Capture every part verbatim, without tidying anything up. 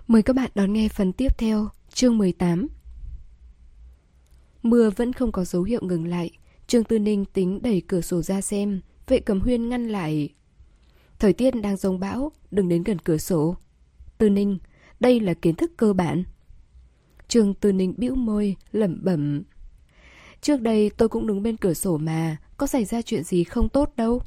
Mời các bạn đón nghe phần tiếp theo, chương mười tám. Mưa vẫn không có dấu hiệu ngừng lại. Trương Tư Ninh tính đẩy cửa sổ ra xem, Vệ Cẩm Huyên ngăn lại. Thời tiết đang giông bão, đừng đến gần cửa sổ. Tư Ninh, đây là kiến thức cơ bản. Trương Tư Ninh bĩu môi, lẩm bẩm. Trước đây tôi cũng đứng bên cửa sổ mà, có xảy ra chuyện gì không tốt đâu.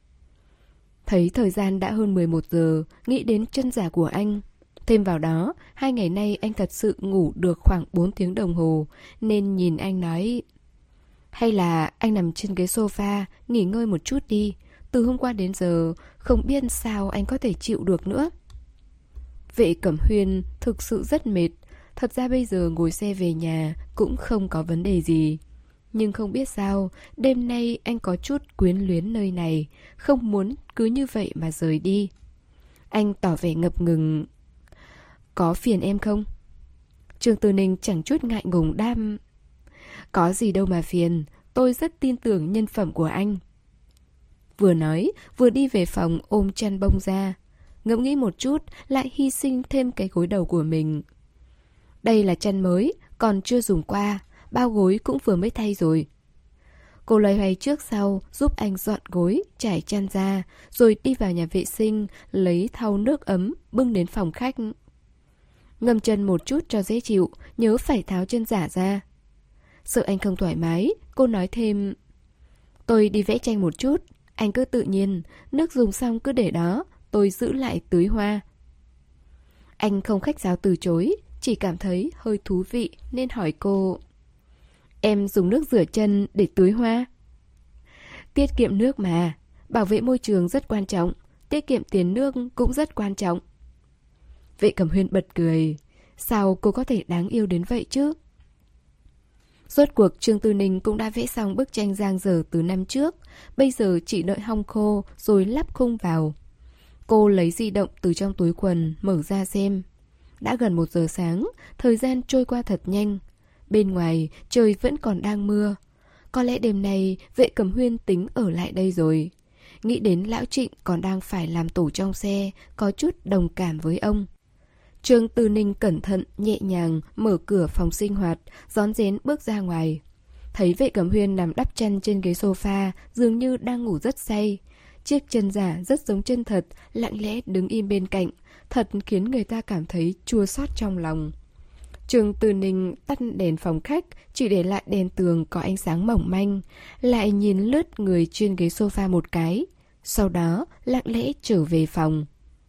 Thấy thời gian đã hơn mười một giờ, nghĩ đến chân giả của anh. Thêm vào đó, hai ngày nay anh thật sự ngủ được khoảng bốn tiếng đồng hồ, nên nhìn anh nói: hay là anh nằm trên ghế sofa, nghỉ ngơi một chút đi. Từ hôm qua đến giờ, không biết sao anh có thể chịu được nữa. Vệ Cẩm Huyên thực sự rất mệt. Thật ra bây giờ ngồi xe về nhà cũng không có vấn đề gì. Nhưng không biết sao, đêm nay anh có chút quyến luyến nơi này, không muốn cứ như vậy mà rời đi. Anh tỏ vẻ ngập ngừng. Có phiền em không? Trương Tư Ninh chẳng chút ngại ngùng đam. Có gì đâu mà phiền, tôi rất tin tưởng nhân phẩm của anh. Vừa nói, vừa đi về phòng ôm chăn bông ra. Ngẫm nghĩ một chút, lại hy sinh thêm cái gối đầu của mình. Đây là chăn mới, còn chưa dùng qua, bao gối cũng vừa mới thay rồi. Cô loay hoay trước sau, giúp anh dọn gối, trải chăn ra, rồi đi vào nhà vệ sinh, lấy thau nước ấm, bưng đến phòng khách. Ngâm chân một chút cho dễ chịu, nhớ phải tháo chân giả ra. Sợ anh không thoải mái, cô nói thêm. Tôi đi vẽ tranh một chút, anh cứ tự nhiên, nước dùng xong cứ để đó, tôi giữ lại tưới hoa. Anh không khách sáo từ chối, chỉ cảm thấy hơi thú vị nên hỏi cô. Em dùng nước rửa chân để tưới hoa? Tiết kiệm nước mà, bảo vệ môi trường rất quan trọng, tiết kiệm tiền nước cũng rất quan trọng. Vệ Cẩm Huyên bật cười. Sao cô có thể đáng yêu đến vậy chứ? Rốt cuộc Trương Tư Ninh cũng đã vẽ xong bức tranh giang dở từ năm trước. Bây giờ chỉ đợi hong khô rồi lắp khung vào. Cô lấy di động từ trong túi quần, mở ra xem. Đã gần một giờ sáng, thời gian trôi qua thật nhanh. Bên ngoài trời vẫn còn đang mưa. Có lẽ đêm nay Vệ Cẩm Huyên tính ở lại đây rồi. Nghĩ đến lão Trịnh còn đang phải làm tổ trong xe, có chút đồng cảm với ông. Trương Tư Ninh cẩn thận, nhẹ nhàng mở cửa phòng sinh hoạt, rón rén bước ra ngoài. Thấy Vệ Cẩm Huyên nằm đắp chăn trên ghế sofa, dường như đang ngủ rất say. Chiếc chân giả rất giống chân thật, lặng lẽ đứng im bên cạnh, thật khiến người ta cảm thấy chua xót trong lòng. Trương Tư Ninh tắt đèn phòng khách, chỉ để lại đèn tường có ánh sáng mỏng manh, lại nhìn lướt người trên ghế sofa một cái, sau đó lặng lẽ trở về phòng.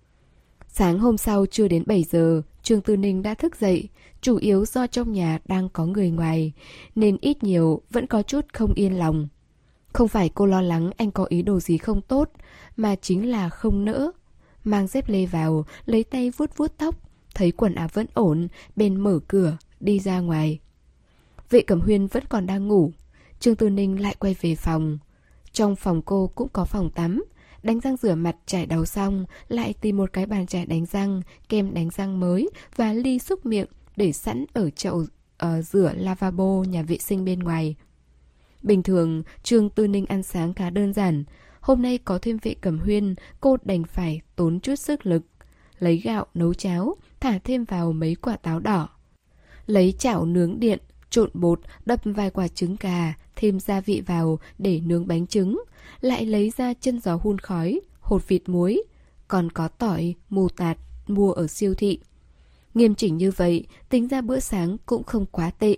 Sáng hôm sau chưa đến bảy giờ, Trương Tư Ninh đã thức dậy, chủ yếu do trong nhà đang có người ngoài, nên ít nhiều vẫn có chút không yên lòng. Không phải cô lo lắng anh có ý đồ gì không tốt, mà chính là không nỡ. Mang dép lê vào, lấy tay vuốt vuốt tóc, thấy quần áo vẫn ổn, bèn mở cửa, đi ra ngoài. Vệ Cẩm Huyên vẫn còn đang ngủ, Trương Tư Ninh lại quay về phòng. Trong phòng cô cũng có phòng tắm. Đánh răng rửa mặt chải đầu xong, lại tìm một cái bàn chải đánh răng, kem đánh răng mới và ly xúc miệng để sẵn ở chậu uh, rửa lavabo nhà vệ sinh bên ngoài. Bình thường, Trương Tư Ninh ăn sáng khá đơn giản. Hôm nay có thêm Vệ Cẩm Huyên, cô đành phải tốn chút sức lực. Lấy gạo nấu cháo, thả thêm vào mấy quả táo đỏ. Lấy chảo nướng điện, trộn bột, đập vài quả trứng gà, thêm gia vị vào để nướng bánh trứng. Lại lấy ra chân giò hun khói, hột vịt muối, còn có tỏi, mù tạt mua ở siêu thị. Nghiêm chỉnh như vậy, tính ra bữa sáng cũng không quá tệ.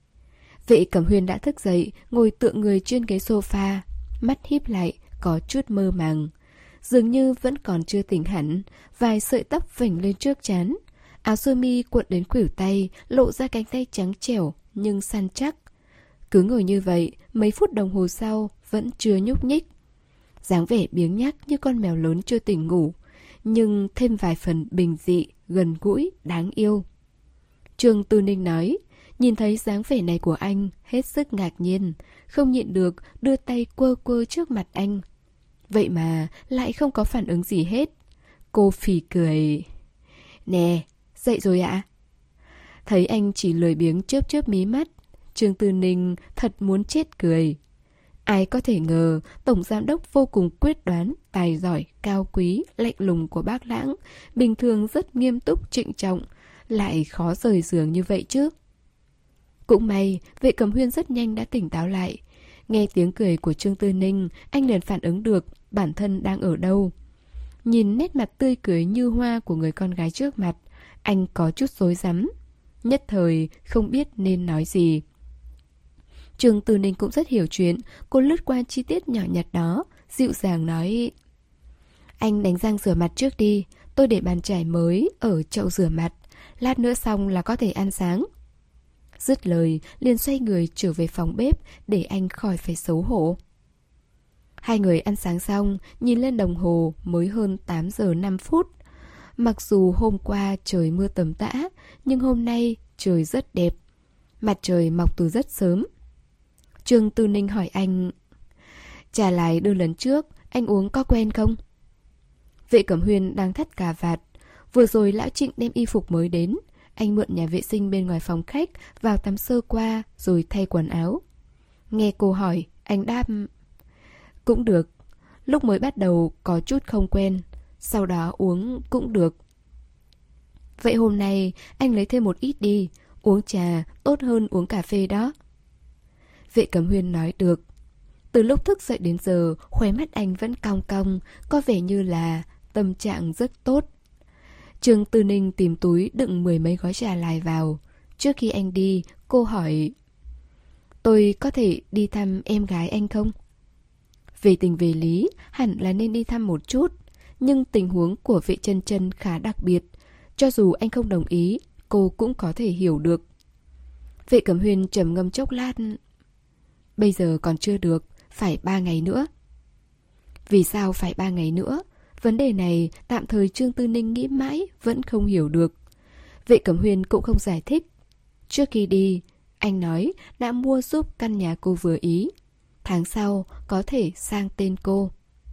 Vệ Cẩm Huyên đã thức dậy, ngồi tựa người trên ghế sofa, mắt híp lại, có chút mơ màng. Dường như vẫn còn chưa tỉnh hẳn, vài sợi tóc vểnh lên trước trán. Áo sơ mi cuộn đến khuỷu tay, lộ ra cánh tay trắng trẻo nhưng săn chắc. Cứ ngồi như vậy, mấy phút đồng hồ sau vẫn chưa nhúc nhích. Dáng vẻ biếng nhác như con mèo lớn chưa tỉnh ngủ, nhưng thêm vài phần bình dị, gần gũi, đáng yêu. Trương Tư Ninh nói, nhìn thấy dáng vẻ này của anh, hết sức ngạc nhiên, không nhịn được đưa tay quơ quơ trước mặt anh. Vậy mà lại không có phản ứng gì hết. Cô phì cười. Nè, dậy rồi ạ? Thấy anh chỉ lười biếng chớp chớp mí mắt, Trương Tư Ninh thật muốn chết cười. Ai có thể ngờ tổng giám đốc vô cùng quyết đoán, tài giỏi, cao quý, lạnh lùng của bác Lãng, bình thường rất nghiêm túc, trịnh trọng, lại khó rời giường như vậy chứ? Cũng may, Vệ Cẩm Huyên rất nhanh đã tỉnh táo lại. Nghe tiếng cười của Trương Tư Ninh, anh liền phản ứng được bản thân đang ở đâu. Nhìn nét mặt tươi cười như hoa của người con gái trước mặt, anh có chút rối rắm, nhất thời không biết nên nói gì. Trương Tư Ninh cũng rất hiểu chuyện, cô lướt qua chi tiết nhỏ nhặt đó, dịu dàng nói: Anh đánh răng rửa mặt trước đi, tôi để bàn chải mới ở chậu rửa mặt, lát nữa xong là có thể ăn sáng. Dứt lời, liền xoay người trở về phòng bếp để anh khỏi phải xấu hổ. Hai người ăn sáng xong, nhìn lên đồng hồ mới hơn tám giờ năm phút. Mặc dù hôm qua trời mưa tầm tã, nhưng hôm nay trời rất đẹp. Mặt trời mọc từ rất sớm. Trương Tư Ninh hỏi anh: Trà lại đưa lần trước, anh uống có quen không? Vệ Cẩm Huyên đang thắt cà vạt. Vừa rồi lão Trịnh đem y phục mới đến. Anh mượn nhà vệ sinh bên ngoài phòng khách vào tắm sơ qua rồi thay quần áo. Nghe cô hỏi, anh đáp: Cũng được. Lúc mới bắt đầu có chút không quen, sau đó uống cũng được. Vậy hôm nay anh lấy thêm một ít đi, uống trà tốt hơn uống cà phê đó. Vệ Cẩm Huyên nói được. Từ lúc thức dậy đến giờ, khóe mắt anh vẫn cong cong, có vẻ như là tâm trạng rất tốt. Trương Tư Ninh tìm túi đựng mười mấy gói trà lại vào. Trước khi anh đi, cô hỏi: Tôi có thể đi thăm em gái anh không? Về tình về lý, hẳn là nên đi thăm một chút. Nhưng tình huống của Vệ Chân Chân khá đặc biệt. Cho dù anh không đồng ý, cô cũng có thể hiểu được. Vệ Cẩm Huyên trầm ngâm chốc lát: Bây giờ còn chưa được, phải ba ngày nữa. Vì sao phải ba ngày nữa? Vấn đề này tạm thời Trương Tư Ninh nghĩ mãi vẫn không hiểu được. Vệ Cẩm Huyên cũng không giải thích. Trước khi đi, anh nói đã mua giúp căn nhà cô vừa ý. Tháng sau có thể sang tên cô.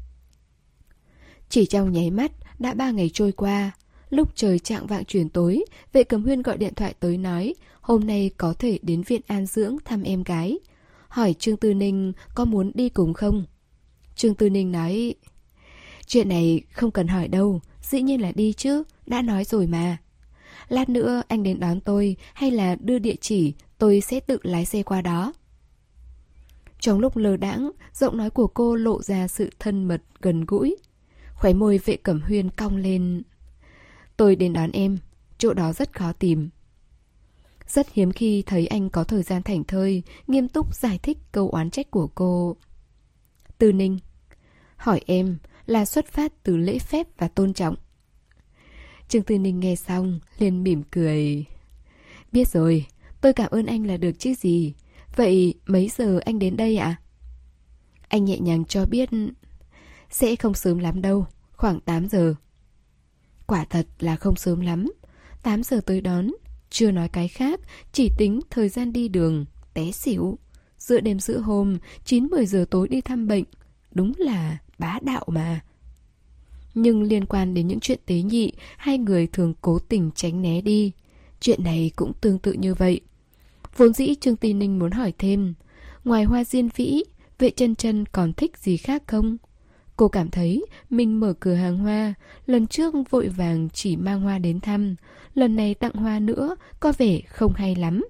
Chỉ trong nháy mắt đã ba ngày trôi qua. Lúc trời chạng vạng chuyển tối, Vệ Cẩm Huyên gọi điện thoại tới nói hôm nay có thể đến viện an dưỡng thăm em gái. Hỏi Trương Tư Ninh có muốn đi cùng không. Trương Tư Ninh nói: Chuyện này không cần hỏi đâu, dĩ nhiên là đi chứ, đã nói rồi mà. Lát nữa anh đến đón tôi hay là đưa địa chỉ, tôi sẽ tự lái xe qua đó. Trong lúc lơ đãng, giọng nói của cô lộ ra sự thân mật gần gũi. Khóe môi Vệ Cẩm Huyên cong lên: Tôi đến đón em, chỗ đó rất khó tìm. Rất hiếm khi thấy anh có thời gian thảnh thơi, nghiêm túc giải thích câu oán trách của cô. Tư Ninh, hỏi em là xuất phát từ lễ phép và tôn trọng. Trương Tư Ninh nghe xong, liền mỉm cười. Biết rồi, tôi cảm ơn anh là được chứ gì. Vậy mấy giờ anh đến đây ạ? Anh nhẹ nhàng cho biết: Sẽ không sớm lắm đâu, khoảng tám giờ. Quả thật là không sớm lắm. tám giờ tới đón, chưa nói cái khác, chỉ tính thời gian đi đường, té xỉu. Giữa đêm giữa hôm, chín mười giờ tối đi thăm bệnh, đúng là bá đạo mà. Nhưng liên quan đến những chuyện tế nhị, hai người thường cố tình tránh né đi. Chuyện này cũng tương tự như vậy. Vốn dĩ Trương Tư Ninh muốn hỏi thêm, ngoài hoa diên vĩ, Vệ Chân Chân còn thích gì khác không? Cô cảm thấy mình mở cửa hàng hoa, lần trước vội vàng chỉ mang hoa đến thăm, lần này tặng hoa nữa có vẻ không hay lắm.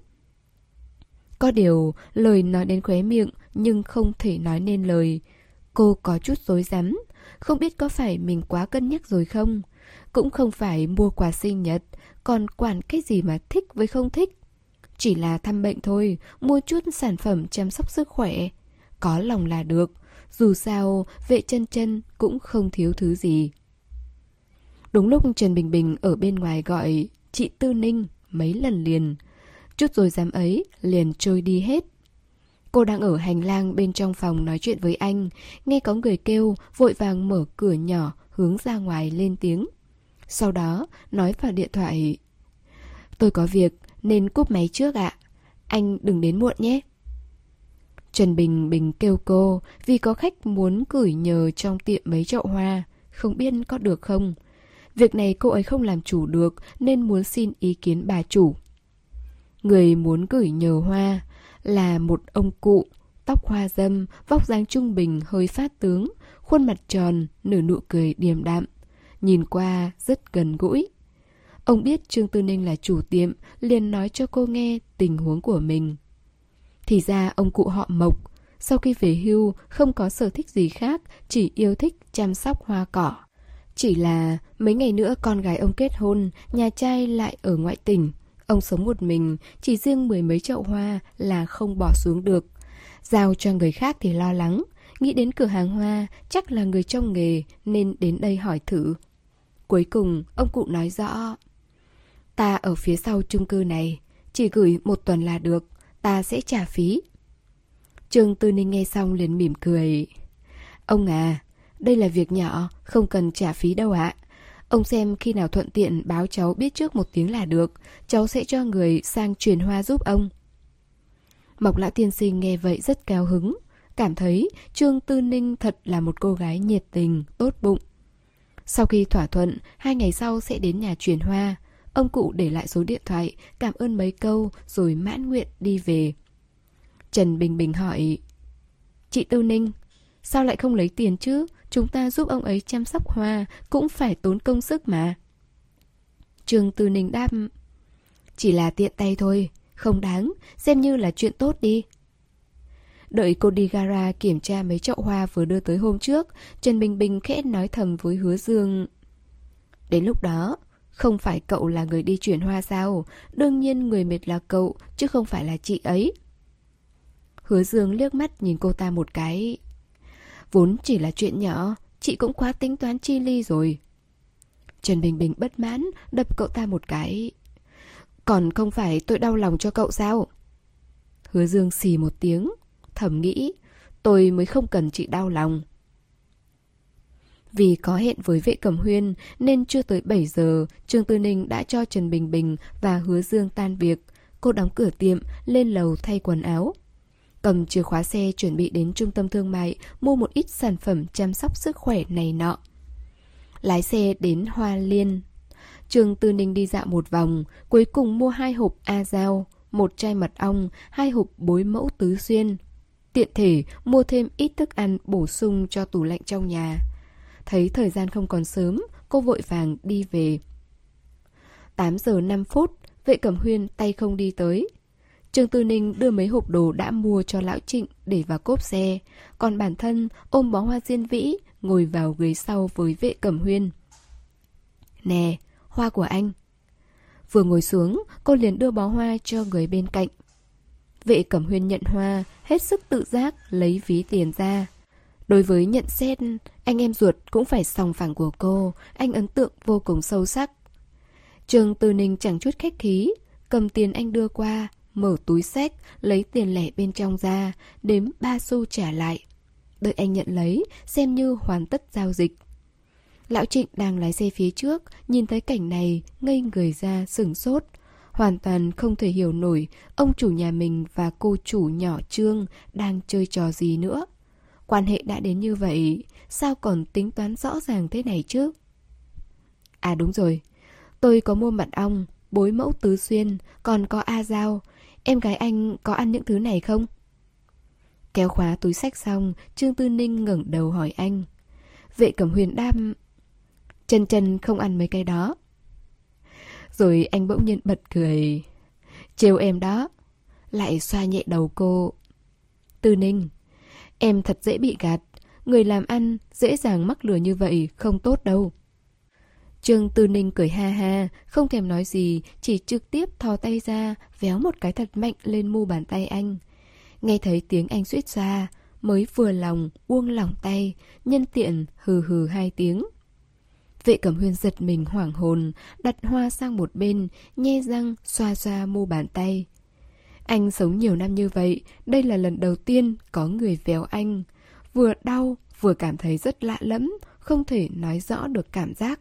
Có điều lời nói đến khóe miệng nhưng không thể nói nên lời. Cô có chút rối rắm, không biết có phải mình quá cân nhắc rồi không? Cũng không phải mua quà sinh nhật, còn quản cái gì mà thích với không thích. Chỉ là thăm bệnh thôi, mua chút sản phẩm chăm sóc sức khỏe. Có lòng là được, dù sao Vệ Chân Chân cũng không thiếu thứ gì. Đúng lúc Trần Bình Bình ở bên ngoài gọi chị Tư Ninh mấy lần liền. Chút rồi dám ấy liền trôi đi hết. Cô đang ở hành lang bên trong phòng nói chuyện với anh, nghe có người kêu, vội vàng mở cửa nhỏ hướng ra ngoài lên tiếng. Sau đó nói vào điện thoại: Tôi có việc nên cúp máy trước ạ. Anh đừng đến muộn nhé. Trần Bình Bình kêu cô vì có khách muốn gửi nhờ trong tiệm mấy chậu hoa, không biết có được không. Việc này cô ấy không làm chủ được nên muốn xin ý kiến bà chủ. Người muốn gửi nhờ hoa là một ông cụ, tóc hoa râm, vóc dáng trung bình hơi phát tướng, khuôn mặt tròn, nở nụ cười điềm đạm, nhìn qua rất gần gũi. Ông biết Trương Tư Ninh là chủ tiệm, liền nói cho cô nghe tình huống của mình. Thì ra ông cụ họ Mộc, sau khi về hưu không có sở thích gì khác, chỉ yêu thích chăm sóc hoa cỏ. Chỉ là mấy ngày nữa con gái ông kết hôn, nhà trai lại ở ngoại tỉnh. Ông sống một mình, chỉ riêng mười mấy chậu hoa là không bỏ xuống được. Giao cho người khác thì lo lắng, nghĩ đến cửa hàng hoa chắc là người trong nghề nên đến đây hỏi thử. Cuối cùng ông cụ nói rõ: ta ở phía sau chung cư này, chỉ gửi một tuần là được, ta sẽ trả phí. Trương Tư Ninh nghe xong liền mỉm cười. Ông à, đây là việc nhỏ, không cần trả phí đâu ạ. Ông xem khi nào thuận tiện báo cháu biết trước một tiếng là được, cháu sẽ cho người sang truyền hoa giúp ông. Mộc lão tiên sinh nghe vậy rất cao hứng, cảm thấy Trương Tư Ninh thật là một cô gái nhiệt tình, tốt bụng. Sau khi thỏa thuận, hai ngày sau sẽ đến nhà truyền hoa. Ông cụ để lại số điện thoại, cảm ơn mấy câu rồi mãn nguyện đi về. Trần Bình Bình hỏi: chị Tư Ninh, sao lại không lấy tiền chứ? Chúng ta giúp ông ấy chăm sóc hoa cũng phải tốn công sức mà. Trương Tư Ninh đáp: chỉ là tiện tay thôi, không đáng, xem như là chuyện tốt đi. Đợi cô đi gara kiểm tra mấy chậu hoa vừa đưa tới hôm trước, Trần Bình Bình khẽ nói thầm với Hứa Dương: đến lúc đó, không phải cậu là người đi chuyển hoa sao? Đương nhiên người mệt là cậu, chứ không phải là chị ấy. Hứa Dương liếc mắt nhìn cô ta một cái: vốn chỉ là chuyện nhỏ, chị cũng quá tính toán chi ly rồi. Trần Bình Bình bất mãn, đập cậu ta một cái: còn không phải tôi đau lòng cho cậu sao? Hứa Dương xì một tiếng, thầm nghĩ: tôi mới không cần chị đau lòng. Vì có hẹn với Vệ Cẩm Huyên nên chưa tới bảy giờ, Trương Tư Ninh đã cho Trần Bình Bình và Hứa Dương tan việc. Cô đóng cửa tiệm, lên lầu thay quần áo. Cầm chìa khóa xe chuẩn bị đến trung tâm thương mại mua một ít sản phẩm chăm sóc sức khỏe này nọ. Lái xe đến Hoa Liên. Trương Tư Ninh đi dạo một vòng, cuối cùng mua hai hộp A Dao, một chai mật ong, hai hộp bối mẫu tứ xuyên. Tiện thể mua thêm ít thức ăn bổ sung cho tủ lạnh trong nhà. Thấy thời gian không còn sớm, cô vội vàng đi về. tám giờ năm phút, Vệ Cẩm Huyên tay không đi tới. Trương Tư Ninh đưa mấy hộp đồ đã mua cho lão Trịnh để vào cốp xe, còn bản thân ôm bó hoa diên vĩ, ngồi vào ghế sau với Vệ Cẩm Huyên. Nè, hoa của anh. Vừa ngồi xuống, cô liền đưa bó hoa cho người bên cạnh. Vệ Cẩm Huyên nhận hoa, hết sức tự giác lấy ví tiền ra. Đối với nhận xét anh em ruột cũng phải sòng phẳng của cô, anh ấn tượng vô cùng sâu sắc. Trương Tư Ninh chẳng chút khách khí, cầm tiền anh đưa qua, mở túi xách, lấy tiền lẻ bên trong ra, đếm ba xu trả lại. Đợi anh nhận lấy, xem như hoàn tất giao dịch. Lão Trịnh đang lái xe phía trước, nhìn thấy cảnh này, ngây người ra sửng sốt. Hoàn toàn không thể hiểu nổi ông chủ nhà mình và cô chủ nhỏ Trương đang chơi trò gì nữa. Quan hệ đã đến như vậy, sao còn tính toán rõ ràng thế này chứ? À đúng rồi, tôi có mua mật ong, bối mẫu tứ xuyên, còn có A Dao. Em gái anh có ăn những thứ này không? Kéo khóa túi xách xong, Trương Tư Ninh ngẩng đầu hỏi anh. Vệ Cẩm Huyên đáp: Trần Trần không ăn mấy cái đó. Rồi anh bỗng nhiên bật cười. Trêu em đó. Lại xoa nhẹ đầu cô. Tư Ninh, em thật dễ bị gạt. Người làm ăn dễ dàng mắc lừa như vậy không tốt đâu. Trương Tư Ninh cười ha ha, không thèm nói gì, chỉ trực tiếp thò tay ra, véo một cái thật mạnh lên mu bàn tay anh. Nghe thấy tiếng anh suýt xoa, mới vừa lòng buông lỏng tay, nhân tiện hừ hừ hai tiếng. Vệ Cẩm Huyên giật mình hoảng hồn, đặt hoa sang một bên, nhe răng xoa xoa mu bàn tay. Anh sống nhiều năm như vậy, đây là lần đầu tiên có người véo anh. Vừa đau, vừa cảm thấy rất lạ lẫm, không thể nói rõ được cảm giác.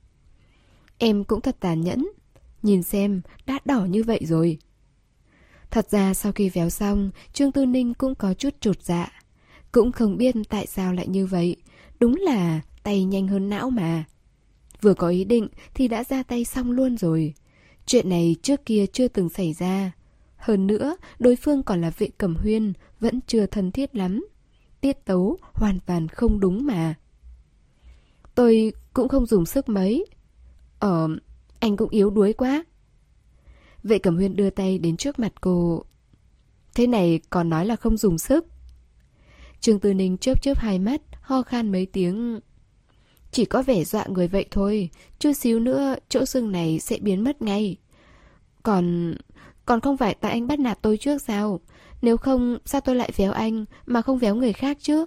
Em cũng thật tàn nhẫn. Nhìn xem, đã đỏ như vậy rồi. Thật ra sau khi véo xong, Trương Tư Ninh cũng có chút chột dạ. Cũng không biết tại sao lại như vậy. Đúng là tay nhanh hơn não mà. Vừa có ý định thì đã ra tay xong luôn rồi. Chuyện này trước kia chưa từng xảy ra. Hơn nữa, đối phương còn là Vệ Cẩm Huyên, vẫn chưa thân thiết lắm. Tiết tấu hoàn toàn không đúng mà. Tôi cũng không dùng sức mấy. Ờ, Anh cũng yếu đuối quá. Vệ Cẩm Huyên đưa tay đến trước mặt cô. Thế này còn nói là không dùng sức. Trương Tư Ninh chớp chớp hai mắt, ho khan mấy tiếng. Chỉ có vẻ dọa người vậy thôi, chút xíu nữa chỗ sưng này sẽ biến mất ngay. Còn... còn không phải tại anh bắt nạt tôi trước sao? Nếu không sao tôi lại véo anh mà không véo người khác chứ?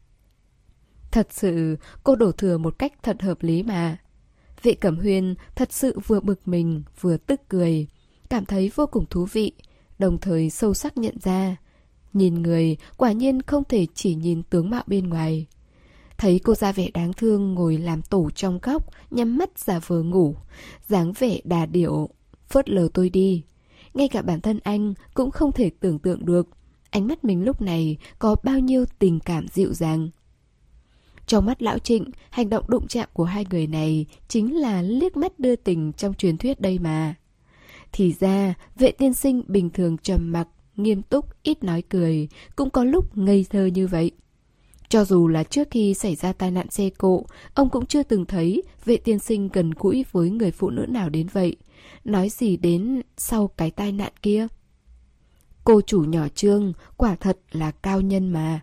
Thật sự cô đổ thừa một cách thật hợp lý mà. Vệ Cẩm Huyên thật sự vừa bực mình vừa tức cười, cảm thấy vô cùng thú vị, đồng thời sâu sắc nhận ra nhìn người quả nhiên không thể chỉ nhìn tướng mạo bên ngoài. Thấy cô ra vẻ đáng thương ngồi làm tổ trong góc, nhắm mắt giả vờ ngủ, dáng vẻ đà điệu, phớt lờ tôi đi. Ngay cả bản thân anh cũng không thể tưởng tượng được ánh mắt mình lúc này có bao nhiêu tình cảm dịu dàng. Trong mắt lão Trịnh, hành động đụng chạm của hai người này chính là liếc mắt đưa tình trong truyền thuyết đây mà. Thì ra, Vệ tiên sinh bình thường trầm mặc, nghiêm túc, ít nói cười, cũng có lúc ngây thơ như vậy. Cho dù là trước khi xảy ra tai nạn xe cộ, ông cũng chưa từng thấy Vệ tiên sinh gần gũi với người phụ nữ nào đến vậy. Nói gì đến sau cái tai nạn kia. Cô chủ nhỏ Trương quả thật là cao nhân mà.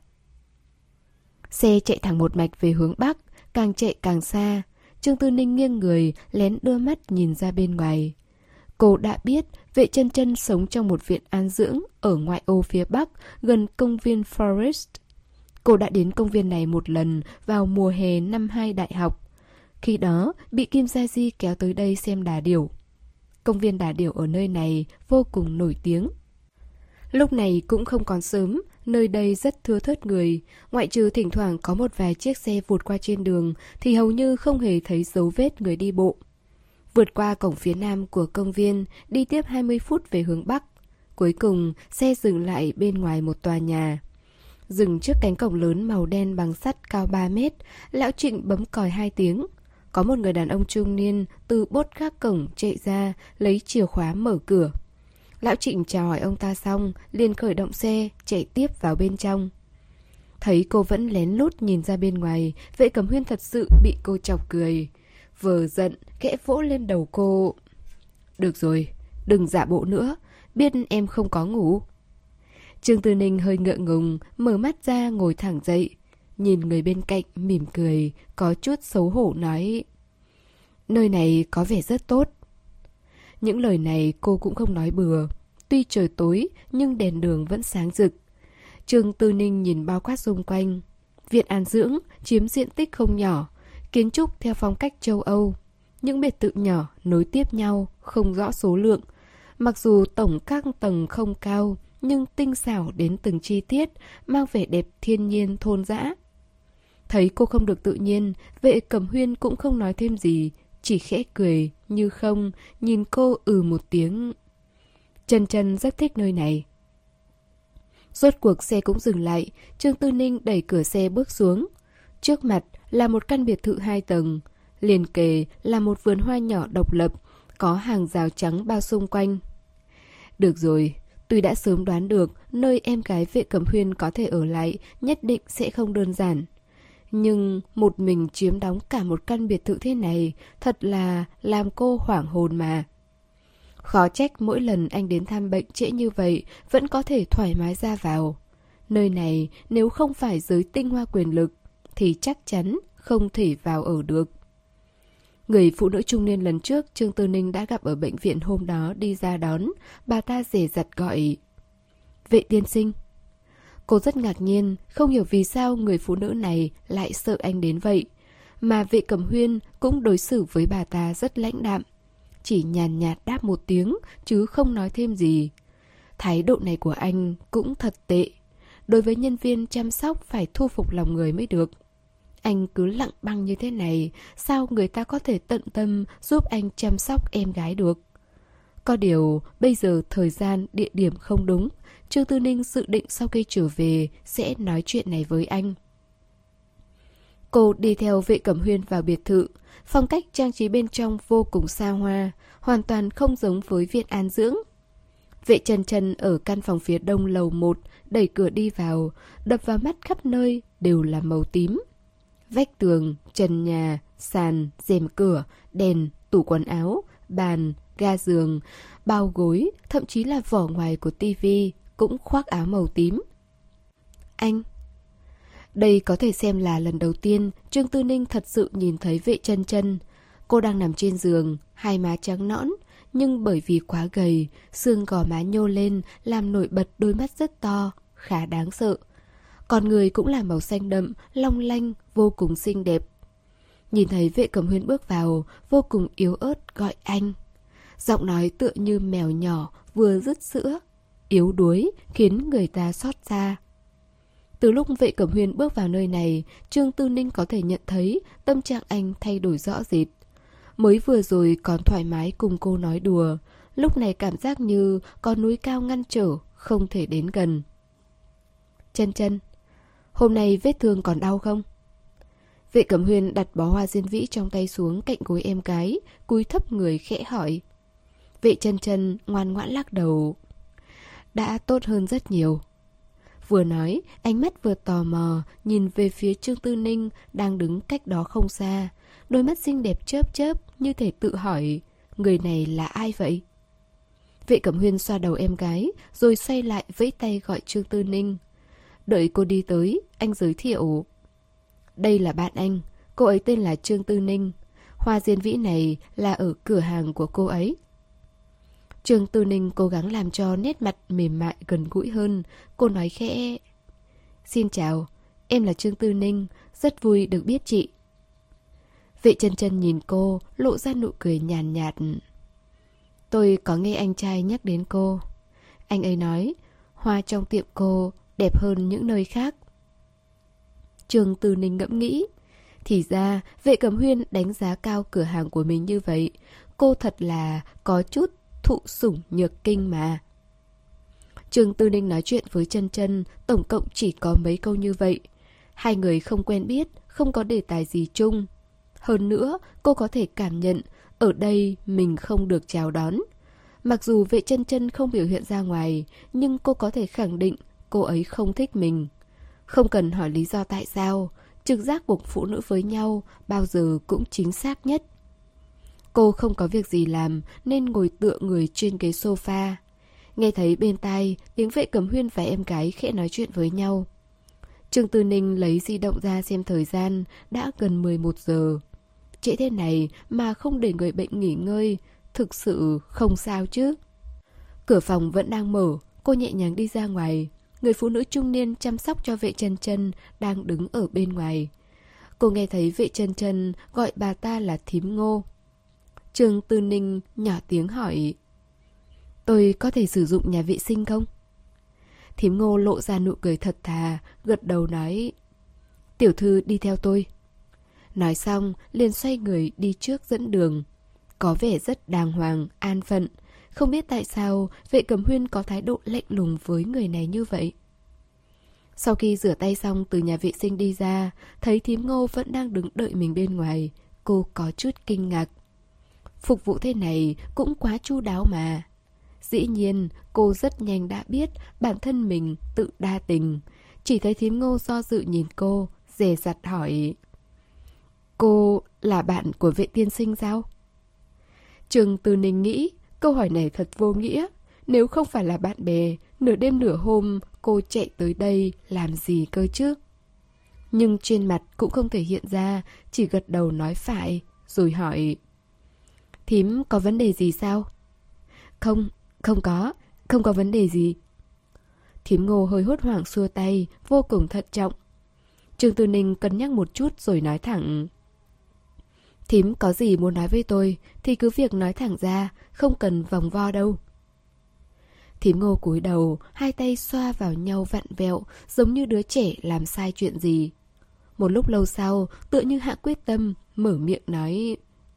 Xe chạy thẳng một mạch về hướng Bắc, càng chạy càng xa. Trương Tư Ninh nghiêng người, lén đưa mắt nhìn ra bên ngoài. Cô đã biết Vệ Chân Chân sống trong một viện an dưỡng ở ngoại ô phía Bắc, gần công viên Forest. Cô đã đến công viên này một lần vào mùa hè năm hai đại học. Khi đó, bị Kim Gia Di kéo tới đây xem đà điểu. Công viên đà điểu ở nơi này vô cùng nổi tiếng. Lúc này cũng không còn sớm, nơi đây rất thưa thớt người. Ngoại trừ thỉnh thoảng có một vài chiếc xe vụt qua trên đường thì hầu như không hề thấy dấu vết người đi bộ. Vượt qua cổng phía nam của công viên, đi tiếp hai mươi phút về hướng Bắc. Cuối cùng, xe dừng lại bên ngoài một tòa nhà. Dừng trước cánh cổng lớn màu đen bằng sắt cao ba mét, lão Trịnh bấm còi hai tiếng. Có một người đàn ông trung niên từ bốt gác cổng chạy ra, lấy chìa khóa mở cửa. Lão Trịnh chào hỏi ông ta xong, liền khởi động xe, chạy tiếp vào bên trong. Thấy cô vẫn lén lút nhìn ra bên ngoài, Vệ Cẩm Huyên thật sự bị cô chọc cười. Vừa giận, khẽ vỗ lên đầu cô. Được rồi, đừng giả bộ nữa, biết em không có ngủ. Trương Tư Ninh hơi ngượng ngùng, mở mắt ra ngồi thẳng dậy. Nhìn người bên cạnh, mỉm cười, có chút xấu hổ nói. Nơi này có vẻ rất tốt. Những lời này cô cũng không nói bừa. Tuy trời tối, nhưng đèn đường vẫn sáng rực. Trương Tư Ninh nhìn bao quát xung quanh. Viện an dưỡng chiếm diện tích không nhỏ, kiến trúc theo phong cách châu Âu. Những biệt thự nhỏ nối tiếp nhau, không rõ số lượng. Mặc dù tổng các tầng không cao, nhưng tinh xảo đến từng chi tiết, mang vẻ đẹp thiên nhiên thôn dã. Thấy cô không được tự nhiên, Vệ Cẩm Huyên cũng không nói thêm gì, chỉ khẽ cười, như không, nhìn cô ừ một tiếng. Chân Chân rất thích nơi này. Rốt cuộc xe cũng dừng lại, Trương Tư Ninh đẩy cửa xe bước xuống. Trước mặt là một căn biệt thự hai tầng, liền kề là một vườn hoa nhỏ độc lập, có hàng rào trắng bao xung quanh. Được rồi, tuy đã sớm đoán được nơi em gái Vệ Cẩm Huyên có thể ở lại nhất định sẽ không đơn giản. Nhưng một mình chiếm đóng cả một căn biệt thự thế này thật là làm cô hoảng hồn mà. Khó trách mỗi lần anh đến thăm bệnh trễ như vậy vẫn có thể thoải mái ra vào. Nơi này nếu không phải giới tinh hoa quyền lực thì chắc chắn không thể vào ở được. Người phụ nữ trung niên lần trước Trương Tư Ninh đã gặp ở bệnh viện hôm đó đi ra đón, bà ta dè dặt gọi Vệ tiên sinh. Cô rất ngạc nhiên, không hiểu vì sao người phụ nữ này lại sợ anh đến vậy. Mà Vệ Cẩm Huyên cũng đối xử với bà ta rất lãnh đạm, chỉ nhàn nhạt đáp một tiếng chứ không nói thêm gì. Thái độ này của anh cũng thật tệ. Đối với nhân viên chăm sóc phải thu phục lòng người mới được. Anh cứ lặng băng như thế này, sao người ta có thể tận tâm giúp anh chăm sóc em gái được? Có điều, bây giờ thời gian, địa điểm không đúng. Trương Tư Ninh dự định sau khi trở về sẽ nói chuyện này với anh. Cô đi theo Vệ Cẩm Huyên vào biệt thự. Phong cách trang trí bên trong vô cùng xa hoa, hoàn toàn không giống với viện an dưỡng. Vệ Chân Chân ở căn phòng phía đông lầu một, đẩy cửa đi vào, đập vào mắt khắp nơi đều là màu tím. Vách tường, trần nhà, sàn, rèm cửa, đèn, tủ quần áo, bàn, ga giường, bao gối, thậm chí là vỏ ngoài của tivi cũng khoác áo màu tím. Anh... Đây có thể xem là lần đầu tiên Trương Tư Ninh thật sự nhìn thấy Vệ Chân Chân. Cô đang nằm trên giường, hai má trắng nõn, nhưng bởi vì quá gầy, xương gò má nhô lên làm nổi bật đôi mắt rất to, khá đáng sợ. Còn người cũng là màu xanh đậm, long lanh, vô cùng xinh đẹp. Nhìn thấy Vệ Cẩm Huyên bước vào, vô cùng yếu ớt gọi anh. Giọng nói tựa như mèo nhỏ vừa dứt sữa, yếu đuối khiến người ta xót xa. Từ lúc Vệ Cẩm Huyên bước vào nơi này, Trương Tư Ninh có thể nhận thấy tâm trạng anh thay đổi rõ rệt. Mới vừa rồi còn thoải mái cùng cô nói đùa, lúc này cảm giác như có núi cao ngăn trở, không thể đến gần. Chân Chân, hôm nay vết thương còn đau không? Vệ Cẩm Huyên đặt bó hoa diên vĩ trong tay xuống cạnh gối em gái, cúi thấp người khẽ hỏi. Vệ Chân Chân ngoan ngoãn lắc đầu. Đã tốt hơn rất nhiều. Vừa nói, ánh mắt vừa tò mò nhìn về phía Trương Tư Ninh đang đứng cách đó không xa. Đôi mắt xinh đẹp chớp chớp như thể tự hỏi, người này là ai vậy? Vệ Cẩm Huyên xoa đầu em gái rồi xoay lại vẫy tay gọi Trương Tư Ninh. Đợi cô đi tới, anh giới thiệu. Đây là bạn anh, cô ấy tên là Trương Tư Ninh. Hoa diên vĩ này là ở cửa hàng của cô ấy. Trương Tư Ninh cố gắng làm cho nét mặt mềm mại gần gũi hơn. Cô nói khẽ. Xin chào, em là Trương Tư Ninh, rất vui được biết chị. Vệ Chân Chân nhìn cô, lộ ra nụ cười nhàn nhạt, nhạt. Tôi có nghe anh trai nhắc đến cô. Anh ấy nói, hoa trong tiệm cô đẹp hơn những nơi khác. Trương Tư Ninh ngẫm nghĩ. Thì ra, Vệ Cẩm Huyên đánh giá cao cửa hàng của mình như vậy. Cô thật là có chút thụ sủng nhược kinh mà. Trương Tư Ninh nói chuyện với Chân Chân tổng cộng chỉ có mấy câu như vậy. Hai người không quen biết, không có đề tài gì chung. Hơn nữa, cô có thể cảm nhận ở đây mình không được chào đón. Mặc dù Vệ Chân Chân không biểu hiện ra ngoài, nhưng cô có thể khẳng định cô ấy không thích mình. Không cần hỏi lý do tại sao, trực giác của phụ nữ với nhau bao giờ cũng chính xác nhất. Cô không có việc gì làm nên ngồi tựa người trên ghế sofa. Nghe thấy bên tai tiếng Vệ Cẩm Huyên và em gái khẽ nói chuyện với nhau. Trương Tư Ninh lấy di động ra xem thời gian, đã gần mười một giờ. Trễ thế này mà không để người bệnh nghỉ ngơi, thực sự không sao chứ. Cửa phòng vẫn đang mở, cô nhẹ nhàng đi ra ngoài. Người phụ nữ trung niên chăm sóc cho Vệ Chân Chân đang đứng ở bên ngoài. Cô nghe thấy Vệ Chân Chân gọi bà ta là thím Ngô. Trương Tư Ninh nhỏ tiếng hỏi. Tôi có thể sử dụng nhà vệ sinh không? Thím Ngô lộ ra nụ cười thật thà, gật đầu nói. Tiểu thư đi theo tôi. Nói xong, liền xoay người đi trước dẫn đường. Có vẻ rất đàng hoàng, an phận. Không biết tại sao Vệ Cẩm Huyên có thái độ lạnh lùng với người này như vậy. Sau khi rửa tay xong từ nhà vệ sinh đi ra, thấy thím Ngô vẫn đang đứng đợi mình bên ngoài. Cô có chút kinh ngạc. Phục vụ thế này cũng quá chu đáo mà. Dĩ nhiên, cô rất nhanh đã biết bản thân mình tự đa tình. Chỉ thấy thím Ngô do dự nhìn cô, dè dặt hỏi. Cô là bạn của Vệ tiên sinh sao? Trương Tư Ninh nghĩ câu hỏi này thật vô nghĩa. Nếu không phải là bạn bè, nửa đêm nửa hôm cô chạy tới đây làm gì cơ chứ? Nhưng trên mặt cũng không thể hiện ra, chỉ gật đầu nói phải, rồi hỏi. Thím có vấn đề gì sao? Không, không có, không có vấn đề gì. Thím Ngô hơi hốt hoảng xua tay, vô cùng thận trọng. Trương Tư Ninh cân nhắc một chút rồi nói thẳng. Thím có gì muốn nói với tôi thì cứ việc nói thẳng ra, không cần vòng vo đâu. Thím Ngô cúi đầu, hai tay xoa vào nhau vặn vẹo, giống như đứa trẻ làm sai chuyện gì. Một lúc lâu sau, tựa như hạ quyết tâm, mở miệng nói.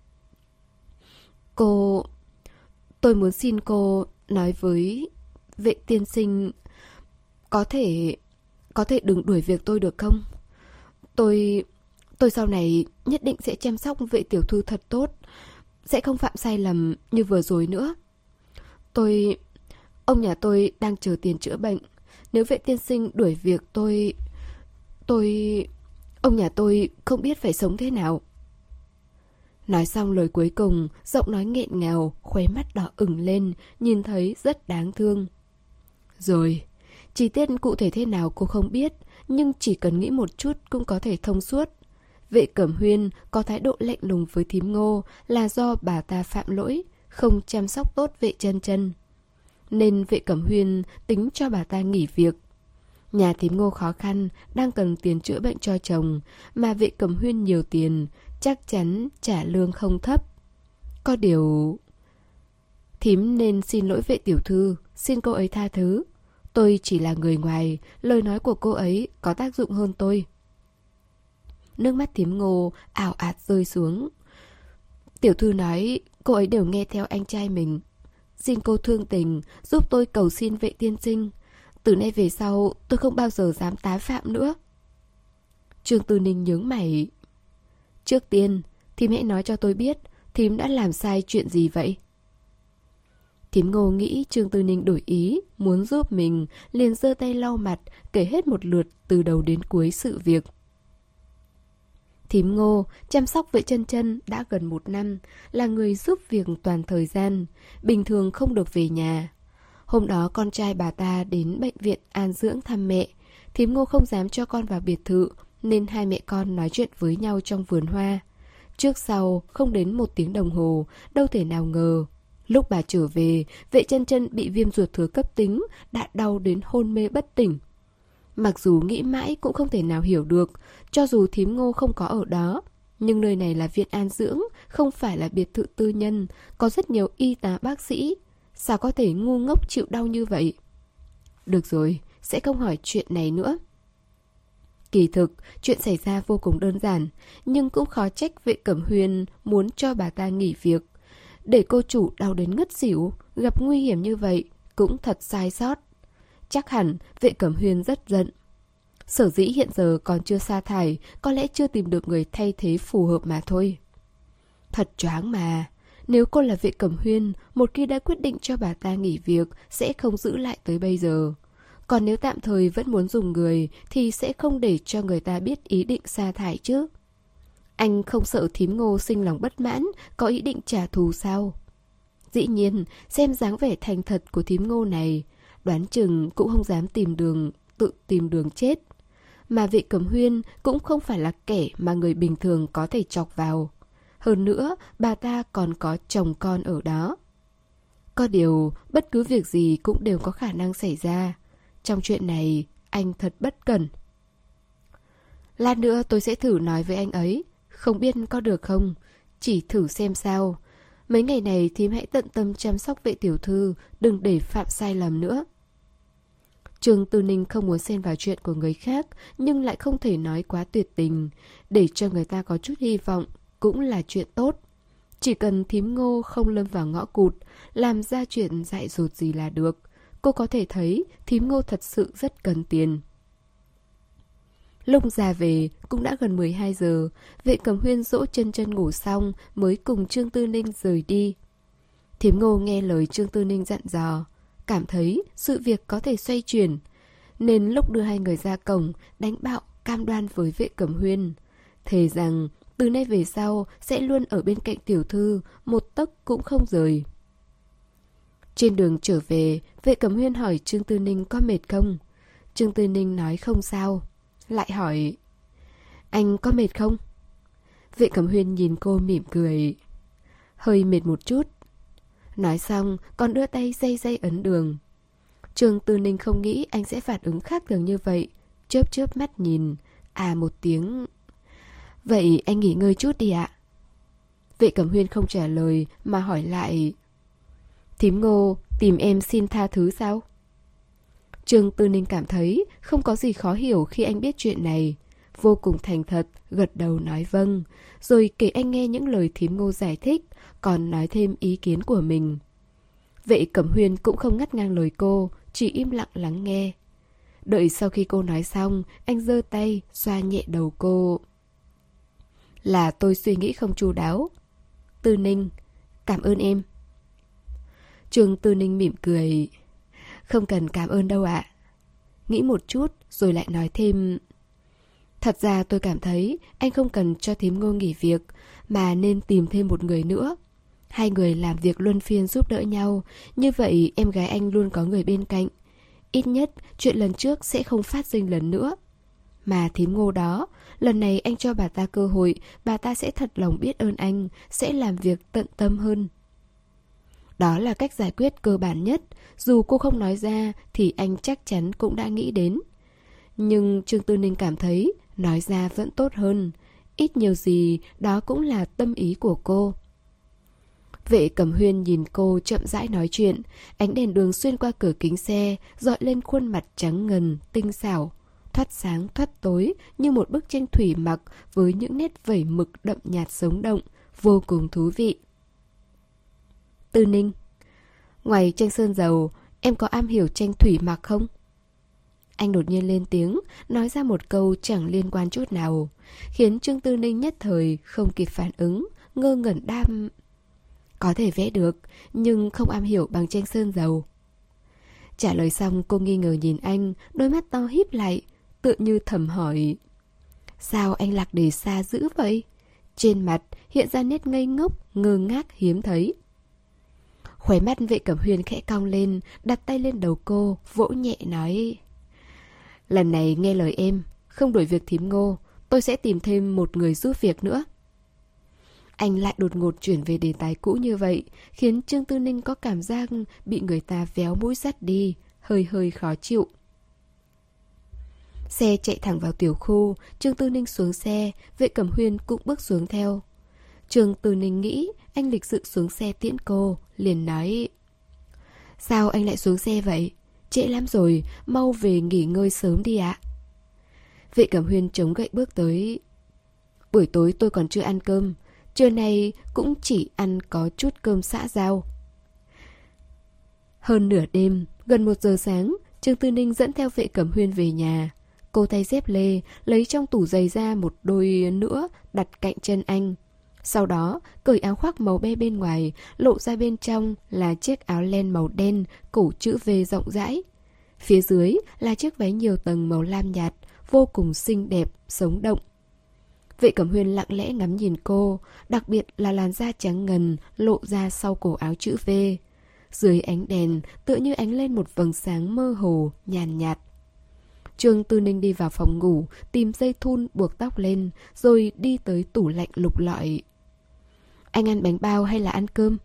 Cô... Tôi muốn xin cô nói với Vệ tiên sinh, có thể... Có thể đừng đuổi việc tôi được không? Tôi... Tôi sau này nhất định sẽ chăm sóc Vệ tiểu thư thật tốt, sẽ không phạm sai lầm như vừa rồi nữa. Tôi... Ông nhà tôi đang chờ tiền chữa bệnh. Nếu Vệ tiên sinh đuổi việc tôi... Tôi... Ông nhà tôi không biết phải sống thế nào. Nói xong lời cuối cùng, giọng nói nghẹn ngào, khóe mắt đỏ ửng lên, nhìn thấy rất đáng thương. Rồi, chi tiết cụ thể thế nào cô không biết, nhưng chỉ cần nghĩ một chút cũng có thể thông suốt. Vệ Cẩm Huyên có thái độ lạnh lùng với thím Ngô là do bà ta phạm lỗi, không chăm sóc tốt Vệ Chân Chân. Nên Vệ Cẩm Huyên tính cho bà ta nghỉ việc. Nhà thím Ngô khó khăn, đang cần tiền chữa bệnh cho chồng, mà Vệ Cẩm Huyên nhiều tiền, chắc chắn trả lương không thấp. Có điều... Thím nên xin lỗi Vệ tiểu thư, xin cô ấy tha thứ. Tôi chỉ là người ngoài, lời nói của cô ấy có tác dụng hơn tôi. Nước mắt thím Ngô ảo ạt rơi xuống. Tiểu thư nói cô ấy đều nghe theo anh trai mình. Xin cô thương tình, giúp tôi cầu xin Vệ tiên sinh. Từ nay về sau tôi không bao giờ dám tái phạm nữa. Trương Tư Ninh nhướng mày. Trước tiên, thím hãy nói cho tôi biết thím đã làm sai chuyện gì vậy? Thím Ngô nghĩ Trương Tư Ninh đổi ý, muốn giúp mình, liền giơ tay lau mặt, kể hết một lượt từ đầu đến cuối sự việc. Thím Ngô chăm sóc Vệ Chân Chân đã gần một năm, là người giúp việc toàn thời gian, bình thường không được về nhà. Hôm đó con trai bà ta đến bệnh viện an dưỡng thăm mẹ, thím Ngô không dám cho con vào biệt thự, nên hai mẹ con nói chuyện với nhau trong vườn hoa. Trước sau không đến một tiếng đồng hồ, đâu thể nào ngờ. Lúc bà trở về, Vệ Chân Chân bị viêm ruột thừa cấp tính, đã đau đến hôn mê bất tỉnh. Mặc dù nghĩ mãi cũng không thể nào hiểu được, cho dù thím Ngô không có ở đó. Nhưng nơi này là viện an dưỡng, không phải là biệt thự tư nhân, có rất nhiều y tá bác sĩ. Sao có thể ngu ngốc chịu đau như vậy? Được rồi, sẽ không hỏi chuyện này nữa. Kỳ thực, chuyện xảy ra vô cùng đơn giản, nhưng cũng khó trách Vệ Cẩm Huyên muốn cho bà ta nghỉ việc. Để cô chủ đau đến ngất xỉu, gặp nguy hiểm như vậy, cũng thật sai sót. Chắc hẳn Vệ Cẩm Huyên rất giận. Sở dĩ hiện giờ còn chưa sa thải, có lẽ chưa tìm được người thay thế phù hợp mà thôi. Thật choáng mà. Nếu cô là Vệ Cẩm Huyên, một khi đã quyết định cho bà ta nghỉ việc, sẽ không giữ lại tới bây giờ. Còn nếu tạm thời vẫn muốn dùng người, thì sẽ không để cho người ta biết ý định sa thải chứ. Anh không sợ thím Ngô sinh lòng bất mãn, có ý định trả thù sao? Dĩ nhiên, xem dáng vẻ thành thật của thím Ngô này, đoán chừng cũng không dám tìm đường, tự tìm đường chết. Mà Vệ Cẩm Huyên cũng không phải là kẻ mà người bình thường có thể chọc vào. Hơn nữa, bà ta còn có chồng con ở đó. Có điều, bất cứ việc gì cũng đều có khả năng xảy ra. Trong chuyện này, anh thật bất cẩn. Lát nữa tôi sẽ thử nói với anh ấy. Không biết có được không? Chỉ thử xem sao. Mấy ngày này thím hãy tận tâm chăm sóc Vệ tiểu thư, đừng để phạm sai lầm nữa. Trương Tư Ninh không muốn xen vào chuyện của người khác, nhưng lại không thể nói quá tuyệt tình. Để cho người ta có chút hy vọng cũng là chuyện tốt. Chỉ cần thím Ngô không lâm vào ngõ cụt, làm ra chuyện dại dột gì là được. Cô có thể thấy thím Ngô thật sự rất cần tiền. Lúc ra về cũng đã gần mười hai giờ, Vệ Cẩm Huyên dỗ Chân Chân ngủ xong mới cùng Trương Tư Ninh rời đi. Thím Ngô nghe lời Trương Tư Ninh dặn dò, cảm thấy sự việc có thể xoay chuyển, nên lúc đưa hai người ra cổng đánh bạo cam đoan với Vệ Cẩm Huyên, thề rằng từ nay về sau sẽ luôn ở bên cạnh tiểu thư, một tấc cũng không rời. Trên đường trở về, Vệ Cẩm Huyên hỏi Trương Tư Ninh có mệt không? Trương Tư Ninh nói không sao. Lại hỏi, anh có mệt không? Vệ Cẩm Huyên nhìn cô mỉm cười, hơi mệt một chút. Nói xong còn đưa tay day day ấn đường. Trương Tư Ninh không nghĩ anh sẽ phản ứng khác thường như vậy, chớp chớp mắt nhìn, à một tiếng. Vậy anh nghỉ ngơi chút đi ạ. Vệ Cẩm Huyên không trả lời mà hỏi lại, thím Ngô tìm em xin tha thứ sao? Trương Tư Ninh cảm thấy không có gì khó hiểu khi anh biết chuyện này. Vô cùng thành thật, gật đầu nói vâng, rồi kể anh nghe những lời thím Ngô giải thích, còn nói thêm ý kiến của mình. Vệ Cẩm Huyên cũng không ngắt ngang lời cô, chỉ im lặng lắng nghe. Đợi sau khi cô nói xong, anh giơ tay, xoa nhẹ đầu cô. Là tôi suy nghĩ không chu đáo. Tư Ninh, cảm ơn em. Trương Tư Ninh mỉm cười. Không cần cảm ơn đâu ạ. Nghĩ một chút rồi lại nói thêm, Thật ra tôi cảm thấy anh không cần cho thím Ngô nghỉ việc, mà nên tìm thêm một người nữa. Hai người làm việc luân phiên giúp đỡ nhau, như vậy em gái anh luôn có người bên cạnh. Ít nhất chuyện lần trước sẽ không phát sinh lần nữa. Mà thím Ngô đó, lần này anh cho bà ta cơ hội, bà ta sẽ thật lòng biết ơn anh, sẽ làm việc tận tâm hơn. Đó là cách giải quyết cơ bản nhất, dù cô không nói ra thì anh chắc chắn cũng đã nghĩ đến. Nhưng Trương Tư Ninh cảm thấy nói ra vẫn tốt hơn, ít nhiều gì đó cũng là tâm ý của cô. Vệ Cẩm Huyên nhìn cô chậm rãi nói chuyện, ánh đèn đường xuyên qua cửa kính xe, dọi lên khuôn mặt trắng ngần, tinh xảo, thoát sáng thoát tối như một bức tranh thủy mặc với những nét vẩy mực đậm nhạt sống động, vô cùng thú vị. Tư Ninh, ngoài tranh sơn dầu, em có am hiểu tranh thủy mặc không? Anh đột nhiên lên tiếng, nói ra một câu chẳng liên quan chút nào, khiến Trương Tư Ninh nhất thời không kịp phản ứng, ngơ ngẩn đáp: có thể vẽ được, nhưng không am hiểu bằng tranh sơn dầu. Trả lời xong cô nghi ngờ nhìn anh, đôi mắt to híp lại, tựa như thầm hỏi: sao anh lạc đề xa dữ vậy? Trên mặt hiện ra nét ngây ngốc, ngơ ngác hiếm thấy. Khóe mắt Vệ Cẩm Huyên khẽ cong lên, đặt tay lên đầu cô, vỗ nhẹ nói: lần này nghe lời em, không đổi việc thím Ngô, tôi sẽ tìm thêm một người giúp việc nữa. Anh lại đột ngột chuyển về đề tài cũ như vậy, khiến Trương Tư Ninh có cảm giác bị người ta véo mũi dắt đi, hơi hơi khó chịu. Xe chạy thẳng vào tiểu khu, Trương Tư Ninh xuống xe, Vệ Cẩm Huyên cũng bước xuống theo. Trương Tư Ninh nghĩ anh lịch sự xuống xe tiễn cô, liền nói: sao anh lại xuống xe vậy? Trễ lắm rồi, mau về nghỉ ngơi sớm đi ạ. Vệ Cẩm Huyên chống gậy bước tới: buổi tối tôi còn chưa ăn cơm, trưa nay cũng chỉ ăn có chút cơm xã giao. Hơn nửa đêm, gần một giờ sáng, Trương Tư Ninh dẫn theo Vệ Cẩm Huyên về nhà. Cô thay dép lê, lấy trong tủ giày ra một đôi nữa đặt cạnh chân anh. Sau đó, cởi áo khoác màu be bên ngoài, lộ ra bên trong là chiếc áo len màu đen, cổ chữ V rộng rãi. Phía dưới là chiếc váy nhiều tầng màu lam nhạt, vô cùng xinh đẹp, sống động. Vệ Cẩm Huyên lặng lẽ ngắm nhìn cô, đặc biệt là làn da trắng ngần lộ ra sau cổ áo chữ V. Dưới ánh đèn tựa như ánh lên một vầng sáng mơ hồ, nhàn nhạt. Trương Tư Ninh đi vào phòng ngủ, tìm dây thun buộc tóc lên, rồi đi tới tủ lạnh lục lọi. Anh ăn bánh bao hay là ăn cơm?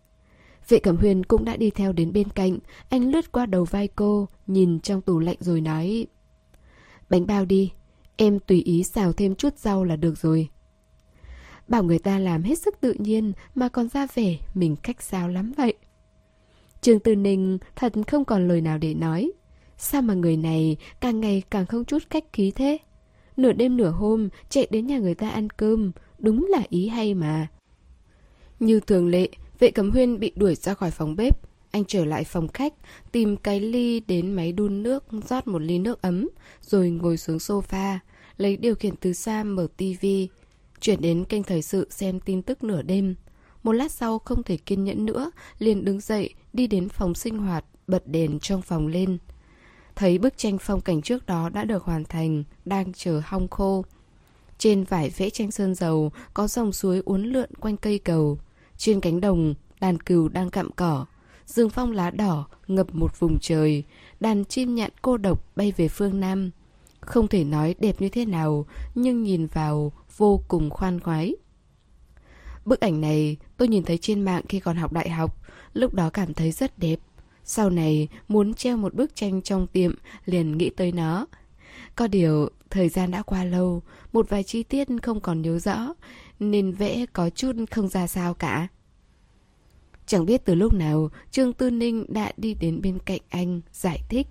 Vệ Cẩm Huyên cũng đã đi theo đến bên cạnh, anh lướt qua đầu vai cô, nhìn trong tủ lạnh rồi nói: bánh bao đi, em tùy ý xào thêm chút rau là được rồi. Bảo người ta làm hết sức tự nhiên mà còn ra vẻ mình khách sáo lắm vậy. Trương Tư Ninh thật không còn lời nào để nói. Sao mà người này càng ngày càng không chút khách khí thế? Nửa đêm nửa hôm chạy đến nhà người ta ăn cơm, đúng là ý hay mà. Như thường lệ, Vệ Cẩm Huyên bị đuổi ra khỏi phòng bếp. Anh trở lại phòng khách, tìm cái ly đến máy đun nước, rót một ly nước ấm, rồi ngồi xuống sofa, lấy điều khiển từ xa mở tivi, chuyển đến kênh thời sự xem tin tức nửa đêm. Một lát sau không thể kiên nhẫn nữa, liền đứng dậy, đi đến phòng sinh hoạt, bật đèn trong phòng lên. Thấy bức tranh phong cảnh trước đó đã được hoàn thành, đang chờ hong khô. Trên vải vẽ tranh sơn dầu có dòng suối uốn lượn quanh cây cầu. Trên cánh đồng, đàn cừu đang cặm cỏ. Rừng phong lá đỏ ngập một vùng trời. Đàn chim nhạn cô độc bay về phương Nam. Không thể nói đẹp như thế nào, nhưng nhìn vào vô cùng khoan khoái. Bức ảnh này tôi nhìn thấy trên mạng khi còn học đại học, lúc đó cảm thấy rất đẹp. Sau này muốn treo một bức tranh trong tiệm liền nghĩ tới nó. Có điều thời gian đã qua lâu, một vài chi tiết không còn nhớ rõ, nên vẽ có chút không ra sao cả. Chẳng biết từ lúc nào Trương Tư Ninh đã đi đến bên cạnh anh giải thích.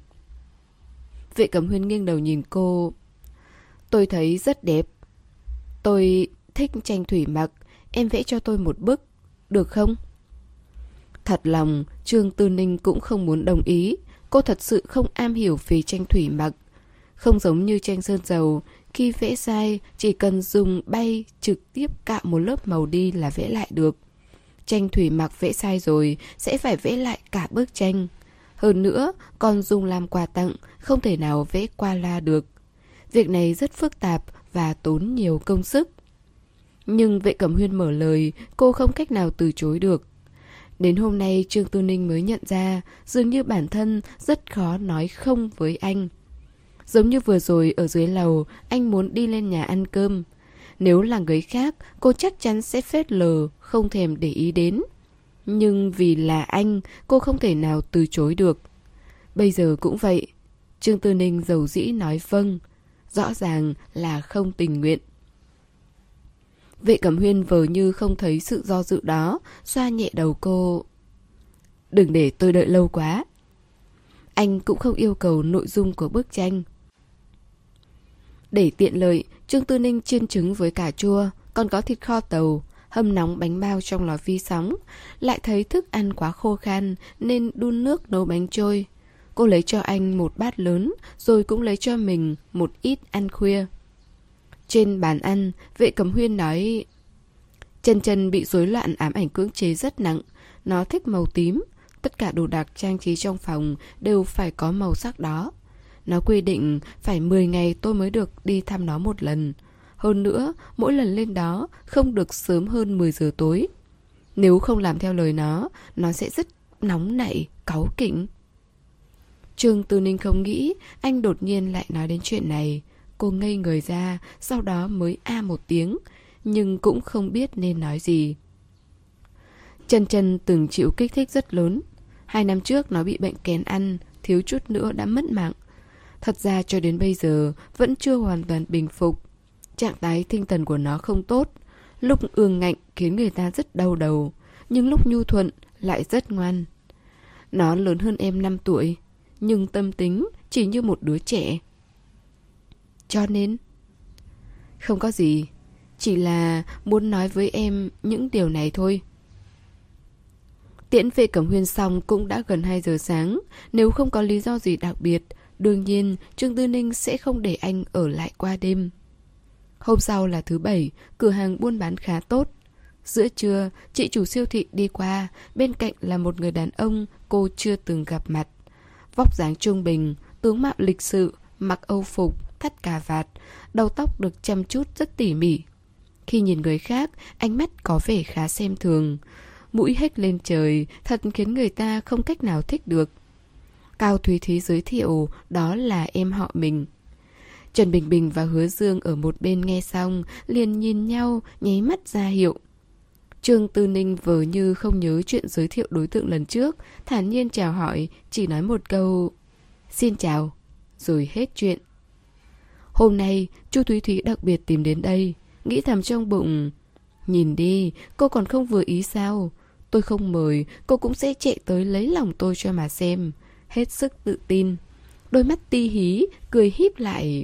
Vệ Cẩm Huyên nghiêng đầu nhìn cô. Tôi thấy rất đẹp. Tôi thích tranh thủy mặc, em vẽ cho tôi một bức, được không? Thật lòng, Trương Tư Ninh cũng không muốn đồng ý. Cô thật sự không am hiểu về tranh thủy mặc. Không giống như tranh sơn dầu, khi vẽ sai chỉ cần dùng bay trực tiếp cạo một lớp màu đi là vẽ lại được. Tranh thủy mặc vẽ sai rồi sẽ phải vẽ lại cả bức tranh. Hơn nữa còn dùng làm quà tặng, không thể nào vẽ qua la được. Việc này rất phức tạp và tốn nhiều công sức. Nhưng Vệ Cẩm Huyên mở lời, cô không cách nào từ chối được. Đến hôm nay Trương Tư Ninh mới nhận ra dường như bản thân rất khó nói không với anh. Giống như vừa rồi ở dưới lầu, anh muốn đi lên nhà ăn cơm. Nếu là người khác, cô chắc chắn sẽ phớt lờ, không thèm để ý đến. Nhưng vì là anh, cô không thể nào từ chối được. Bây giờ cũng vậy. Trương Tư Ninh dầu dĩ nói vâng. Rõ ràng là không tình nguyện. Vệ Cẩm Huyên vờ như không thấy sự do dự đó, xoa nhẹ đầu cô. Đừng để tôi đợi lâu quá. Anh cũng không yêu cầu nội dung của bức tranh. Để tiện lợi, Trương Tư Ninh chiên trứng với cà chua, còn có thịt kho tàu, hâm nóng bánh bao trong lò vi sóng. Lại thấy thức ăn quá khô khan nên đun nước nấu bánh trôi. Cô lấy cho anh một bát lớn, rồi cũng lấy cho mình một ít ăn khuya. Trên bàn ăn, Vệ Cẩm Huyên nói: Chân Chân bị rối loạn ám ảnh cưỡng chế rất nặng. Nó thích màu tím. Tất cả đồ đạc trang trí trong phòng đều phải có màu sắc đó. Nó quy định phải mười ngày tôi mới được đi thăm nó một lần. Hơn nữa, mỗi lần lên đó không được sớm hơn mười giờ tối. Nếu không làm theo lời nó, nó sẽ rất nóng nảy, cáu kỉnh. Trương Tư Ninh không nghĩ anh đột nhiên lại nói đến chuyện này. Cô ngây người ra, sau đó mới a một tiếng, nhưng cũng không biết nên nói gì. Chân Chân từng chịu kích thích rất lớn. Hai năm trước nó bị bệnh kén ăn, thiếu chút nữa đã mất mạng. Thật ra cho đến bây giờ vẫn chưa hoàn toàn bình phục. Trạng thái tinh thần của nó không tốt. Lúc ương ngạnh khiến người ta rất đau đầu, nhưng lúc nhu thuận lại rất ngoan. Nó lớn hơn em năm tuổi, nhưng tâm tính chỉ như một đứa trẻ. Cho nên không có gì, chỉ là muốn nói với em những điều này thôi. Tiễn Vệ Cẩm Huyên xong cũng đã gần hai giờ sáng. Nếu không có lý do gì đặc biệt, đương nhiên Trương Tư Ninh sẽ không để anh ở lại qua đêm. Hôm sau là thứ bảy, cửa hàng buôn bán khá tốt. Giữa trưa, chị chủ siêu thị đi qua, bên cạnh là một người đàn ông cô chưa từng gặp mặt. Vóc dáng trung bình, tướng mạo lịch sự, mặc âu phục, thắt cà vạt, đầu tóc được chăm chút rất tỉ mỉ. Khi nhìn người khác, ánh mắt có vẻ khá xem thường. Mũi hếch lên trời, thật khiến người ta không cách nào thích được. Cao Thúy Thúy giới thiệu đó là em họ mình. Trần Bình Bình và Hứa Dương ở một bên nghe xong, liền nhìn nhau, nháy mắt ra hiệu. Trương Tư Ninh vờ như không nhớ chuyện giới thiệu đối tượng lần trước, thản nhiên chào hỏi, chỉ nói một câu xin chào, rồi hết chuyện. Hôm nay, Chu Thúy Thúy đặc biệt tìm đến đây, nghĩ thầm trong bụng, nhìn đi, cô còn không vừa ý sao? Tôi không mời, cô cũng sẽ chạy tới lấy lòng tôi cho mà xem. Hết sức tự tin. Đôi mắt ti hí, cười híp lại.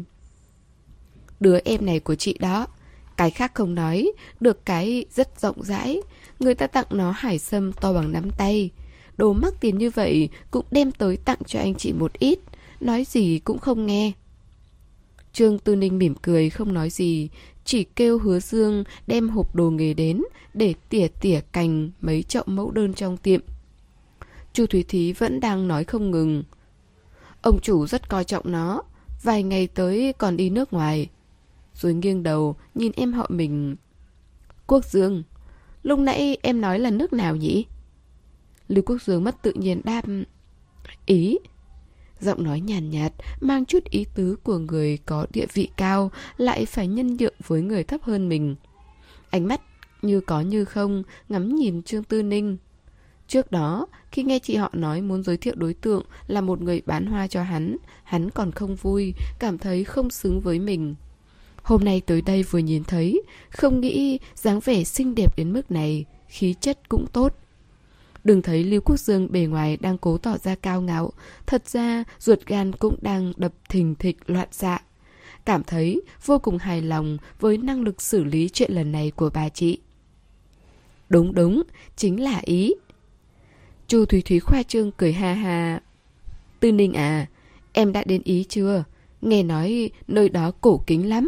Đứa em này của chị đó, cái khác không nói, được cái rất rộng rãi. Người ta tặng nó hải sâm to bằng nắm tay. Đồ mắc tiền như vậy cũng đem tới tặng cho anh chị một ít. Nói gì cũng không nghe. Trương Tư Ninh mỉm cười không nói gì, chỉ kêu Hứa Dương đem hộp đồ nghề đến để tỉa tỉa cành mấy chậu mẫu đơn trong tiệm. Chu Thúy Thúy vẫn đang nói không ngừng. Ông chủ rất coi trọng nó, vài ngày tới còn đi nước ngoài. Rồi nghiêng đầu nhìn em họ mình. Quốc Dương, lúc nãy em nói là nước nào nhỉ? Lưu Quốc Dương mất tự nhiên đáp Ý. Giọng nói nhàn nhạt, nhạt, mang chút ý tứ của người có địa vị cao, lại phải nhân nhượng với người thấp hơn mình. Ánh mắt như có như không, ngắm nhìn Trương Tư Ninh. Trước đó, khi nghe chị họ nói muốn giới thiệu đối tượng là một người bán hoa cho hắn, hắn còn không vui, cảm thấy không xứng với mình. Hôm nay tới đây vừa nhìn thấy, không nghĩ dáng vẻ xinh đẹp đến mức này, khí chất cũng tốt. Đừng thấy Lưu Quốc Dương bề ngoài đang cố tỏ ra cao ngạo, thật ra ruột gan cũng đang đập thình thịch loạn xạ. Cảm thấy vô cùng hài lòng với năng lực xử lý chuyện lần này của bà chị. Đúng đúng, chính là ý. Chu Thúy Thúy khoa trương cười ha ha. Tư Ninh à, em đã đến Ý chưa? Nghe nói nơi đó cổ kính lắm.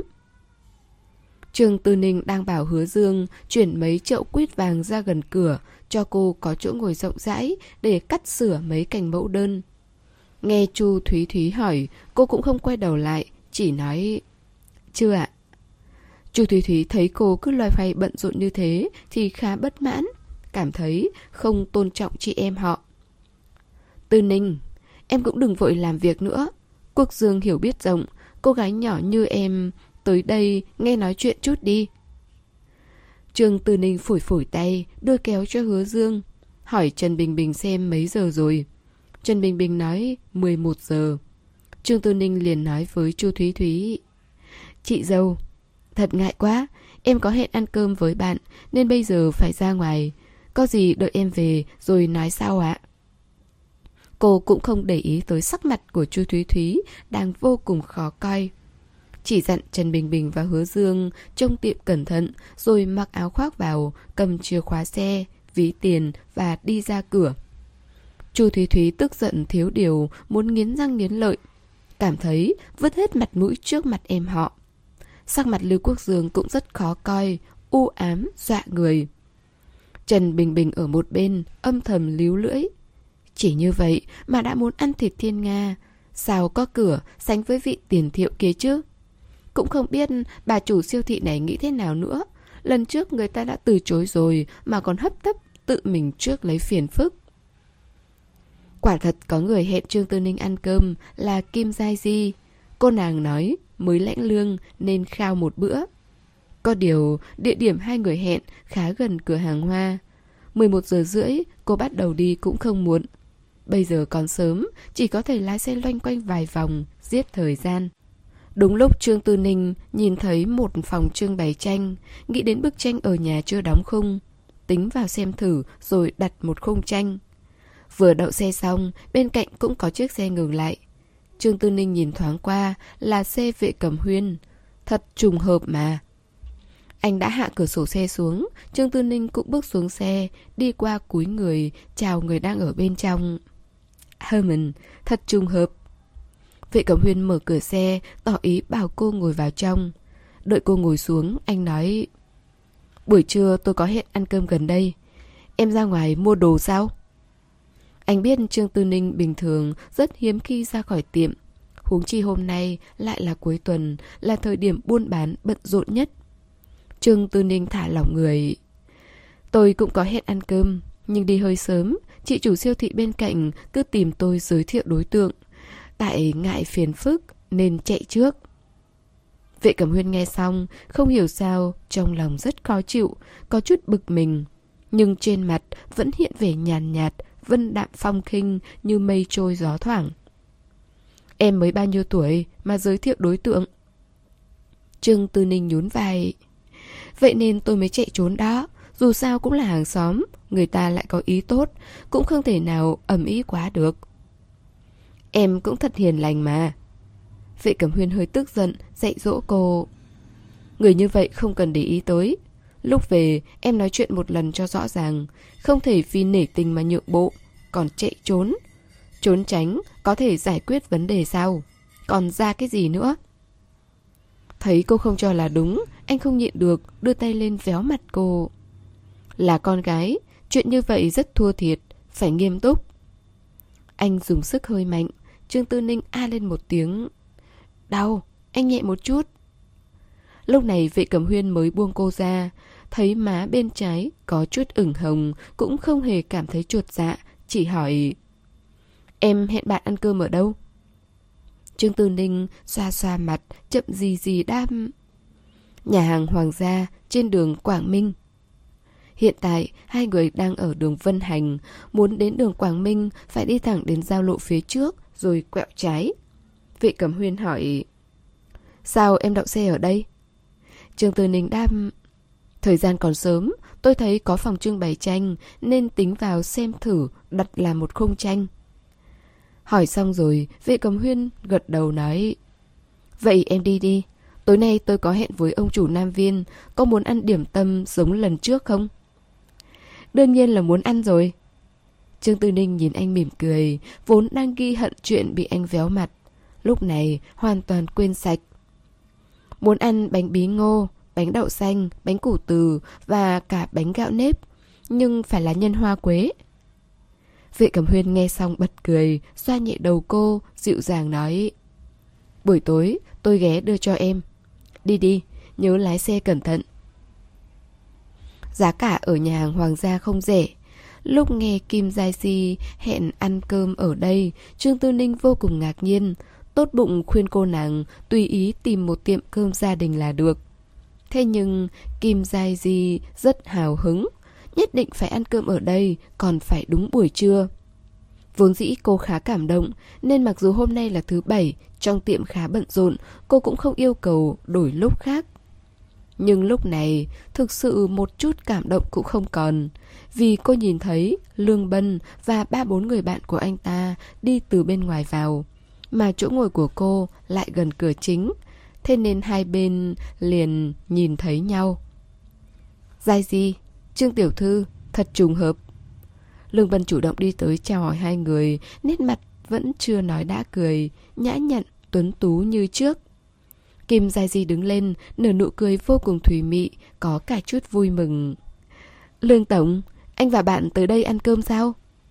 Trương Tư Ninh đang bảo Hứa Dương chuyển mấy chậu quýt vàng ra gần cửa, cho cô có chỗ ngồi rộng rãi để cắt sửa mấy cành mẫu đơn. Nghe Chu Thúy Thúy hỏi, cô cũng không quay đầu lại, chỉ nói chưa ạ. Chu Thúy Thúy thấy cô cứ loay hoay bận rộn như thế thì khá bất mãn, cảm thấy không tôn trọng chị em họ. Tư Ninh, em cũng đừng vội làm việc nữa. Quốc Dương hiểu biết rộng, cô gái nhỏ như em tới đây nghe nói chuyện chút đi. Trương Tư Ninh phủi phủi tay, đưa kéo cho Hứa Dương, hỏi Trần Bình Bình xem mấy giờ rồi. Trần Bình Bình nói mười một giờ. Trương Tư Ninh liền nói với Chu Thúy Thúy, chị dâu, thật ngại quá, em có hẹn ăn cơm với bạn nên bây giờ phải ra ngoài. Có gì đợi em về rồi nói sau ạ. Cô cũng không để ý tới sắc mặt của Chu Thúy Thúy đang vô cùng khó coi. Chỉ dặn Trần Bình Bình và Hứa Dương trông tiệm cẩn thận, rồi mặc áo khoác vào, cầm chìa khóa xe, ví tiền và đi ra cửa. Chu Thúy Thúy tức giận thiếu điều, muốn nghiến răng nghiến lợi, cảm thấy vứt hết mặt mũi trước mặt em họ. Sắc mặt Lưu Quốc Dương cũng rất khó coi, u ám, dọa người. Trần Bình Bình ở một bên, âm thầm líu lưỡi. Chỉ như vậy mà đã muốn ăn thịt thiên nga, sao có cửa sánh với vị tiền thiệu kia chứ? Cũng không biết bà chủ siêu thị này nghĩ thế nào nữa. Lần trước người ta đã từ chối rồi mà còn hấp tấp tự mình trước lấy phiền phức. Quả thật có người hẹn Trương Tư Ninh ăn cơm là Kim Giai Di. Cô nàng nói mới lãnh lương nên khao một bữa. Có điều địa điểm hai người hẹn khá gần cửa hàng hoa. mười một giờ rưỡi cô bắt đầu đi cũng không muộn. Bây giờ còn sớm, chỉ có thể lái xe loanh quanh vài vòng, giết thời gian. Đúng lúc Trương Tư Ninh nhìn thấy một phòng trưng bày tranh, nghĩ đến bức tranh ở nhà chưa đóng khung, tính vào xem thử rồi đặt một khung tranh. Vừa đậu xe xong, bên cạnh cũng có chiếc xe ngừng lại. Trương Tư Ninh nhìn thoáng qua là xe Vệ Cẩm Huyên. Thật trùng hợp mà. Anh đã hạ cửa sổ xe xuống, Trương Tư Ninh cũng bước xuống xe, đi qua cúi người, chào người đang ở bên trong. Herman, thật trùng hợp. Vệ Cẩm Huyên mở cửa xe, tỏ ý bảo cô ngồi vào trong. Đợi cô ngồi xuống, anh nói, buổi trưa tôi có hẹn ăn cơm gần đây. Em ra ngoài mua đồ sao? Anh biết Trương Tư Ninh bình thường rất hiếm khi ra khỏi tiệm. Huống chi hôm nay lại là cuối tuần, là thời điểm buôn bán bận rộn nhất. Trương Tư Ninh thả lỏng người. Tôi cũng có hẹn ăn cơm, nhưng đi hơi sớm. Chị chủ siêu thị bên cạnh cứ tìm tôi giới thiệu đối tượng. Tại ngại phiền phức nên chạy trước. Vệ Cẩm Huyên nghe xong, không hiểu sao, trong lòng rất khó chịu, có chút bực mình. Nhưng trên mặt vẫn hiện vẻ nhàn nhạt, vân đạm phong khinh như mây trôi gió thoảng. Em mới bao nhiêu tuổi mà giới thiệu đối tượng? Trương Tư Ninh nhún vai. Vậy nên tôi mới chạy trốn đó. Dù sao cũng là hàng xóm, người ta lại có ý tốt, cũng không thể nào ầm ĩ quá được. Em cũng thật hiền lành mà. Vệ Cẩm Huyên hơi tức giận, dạy dỗ cô. Người như vậy không cần để ý tới. Lúc về em nói chuyện một lần cho rõ ràng, không thể vì nể tình mà nhượng bộ, còn chạy trốn. Trốn tránh có thể giải quyết vấn đề sao? Còn ra cái gì nữa? Thấy cô không cho là đúng, anh không nhịn được, đưa tay lên véo mặt cô. Là con gái, chuyện như vậy rất thua thiệt, phải nghiêm túc. Anh dùng sức hơi mạnh. Trương Tư Ninh a lên một tiếng. Đau, anh nhẹ một chút. Lúc này Vệ Cẩm Huyên mới buông cô ra, thấy má bên trái có chút ửng hồng, cũng không hề cảm thấy chột dạ, chỉ hỏi, em hẹn bạn ăn cơm ở đâu? Trương Tư Ninh xoa xoa mặt, chậm gì gì đáp, nhà hàng Hoàng gia trên đường Quảng Minh. Hiện tại hai người đang ở đường Vân Hành, muốn đến đường Quảng Minh phải đi thẳng đến giao lộ phía trước rồi quẹo trái. Vệ Cẩm Huyên hỏi, sao em đậu xe ở đây? Trương Tư Ninh đáp, thời gian còn sớm, tôi thấy có phòng trưng bày tranh nên tính vào xem thử đặt làm một khung tranh. Hỏi xong rồi, Vệ Cẩm Huyên gật đầu nói, vậy em đi đi, tối nay tôi có hẹn với ông chủ Nam Viên, có muốn ăn điểm tâm giống lần trước không? Đương nhiên là muốn ăn rồi. Trương Tư Ninh nhìn anh mỉm cười, vốn đang ghi hận chuyện bị anh véo mặt, lúc này hoàn toàn quên sạch. Muốn ăn bánh bí ngô, bánh đậu xanh, bánh củ từ và cả bánh gạo nếp, nhưng phải là nhân hoa quế. Vệ Cẩm Huyên nghe xong bật cười, xoa nhẹ đầu cô, dịu dàng nói, Buổi tối tôi ghé đưa cho em. Đi đi, nhớ lái xe cẩn thận. Giá cả ở nhà hàng Hoàng gia không rẻ. Lúc nghe Kim Giai Si hẹn ăn cơm ở đây, Trương Tư Ninh vô cùng ngạc nhiên, tốt bụng khuyên cô nàng tùy ý tìm một tiệm cơm gia đình là được. Thế nhưng Kim Giai Si rất hào hứng, nhất định phải ăn cơm ở đây, còn phải đúng buổi trưa. Vốn dĩ cô khá cảm động, nên mặc dù hôm nay là thứ bảy, trong tiệm khá bận rộn, cô cũng không yêu cầu đổi lúc khác. Nhưng lúc này, thực sự một chút cảm động cũng không còn, vì cô nhìn thấy Lương Bân và ba bốn người bạn của anh ta đi từ bên ngoài vào, mà chỗ ngồi của cô lại gần cửa chính, thế nên hai bên liền nhìn thấy nhau. Giai Di, Trương tiểu thư, thật trùng hợp. Lương Bân chủ động đi tới chào hỏi hai người, nét mặt vẫn chưa nói đã cười, nhã nhặn, tuấn tú như trước. Kim Giai Di đứng lên, nở nụ cười vô cùng thùy mị, có cả chút vui mừng. Lương tổng, anh và bạn tới đây ăn cơm sao?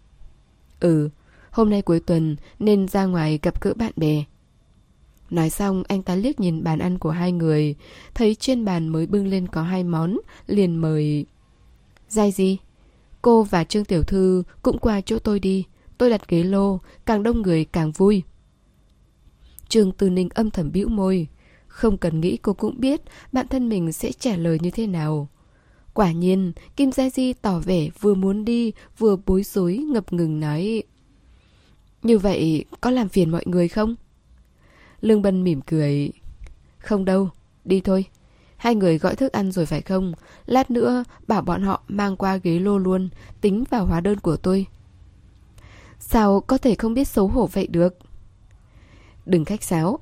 Ừ, hôm nay cuối tuần nên ra ngoài gặp gỡ bạn bè. Nói xong anh ta liếc nhìn bàn ăn của hai người, thấy trên bàn mới bưng lên có hai món, liền mời. Giai Di, cô và Trương tiểu thư cũng qua chỗ tôi đi, tôi đặt ghế lô, càng đông người càng vui. Trương Tư Ninh âm thầm bĩu môi, không cần nghĩ cô cũng biết bạn thân mình sẽ trả lời như thế nào. Quả nhiên, Kim Giai Di tỏ vẻ vừa muốn đi vừa bối rối ngập ngừng nói. Như vậy có làm phiền mọi người không? Lương Bân mỉm cười. Không đâu, đi thôi. Hai người gọi thức ăn rồi phải không? Lát nữa bảo bọn họ mang qua ghế lô luôn, tính vào hóa đơn của tôi. Sao có thể không biết xấu hổ vậy được? Đừng khách sáo.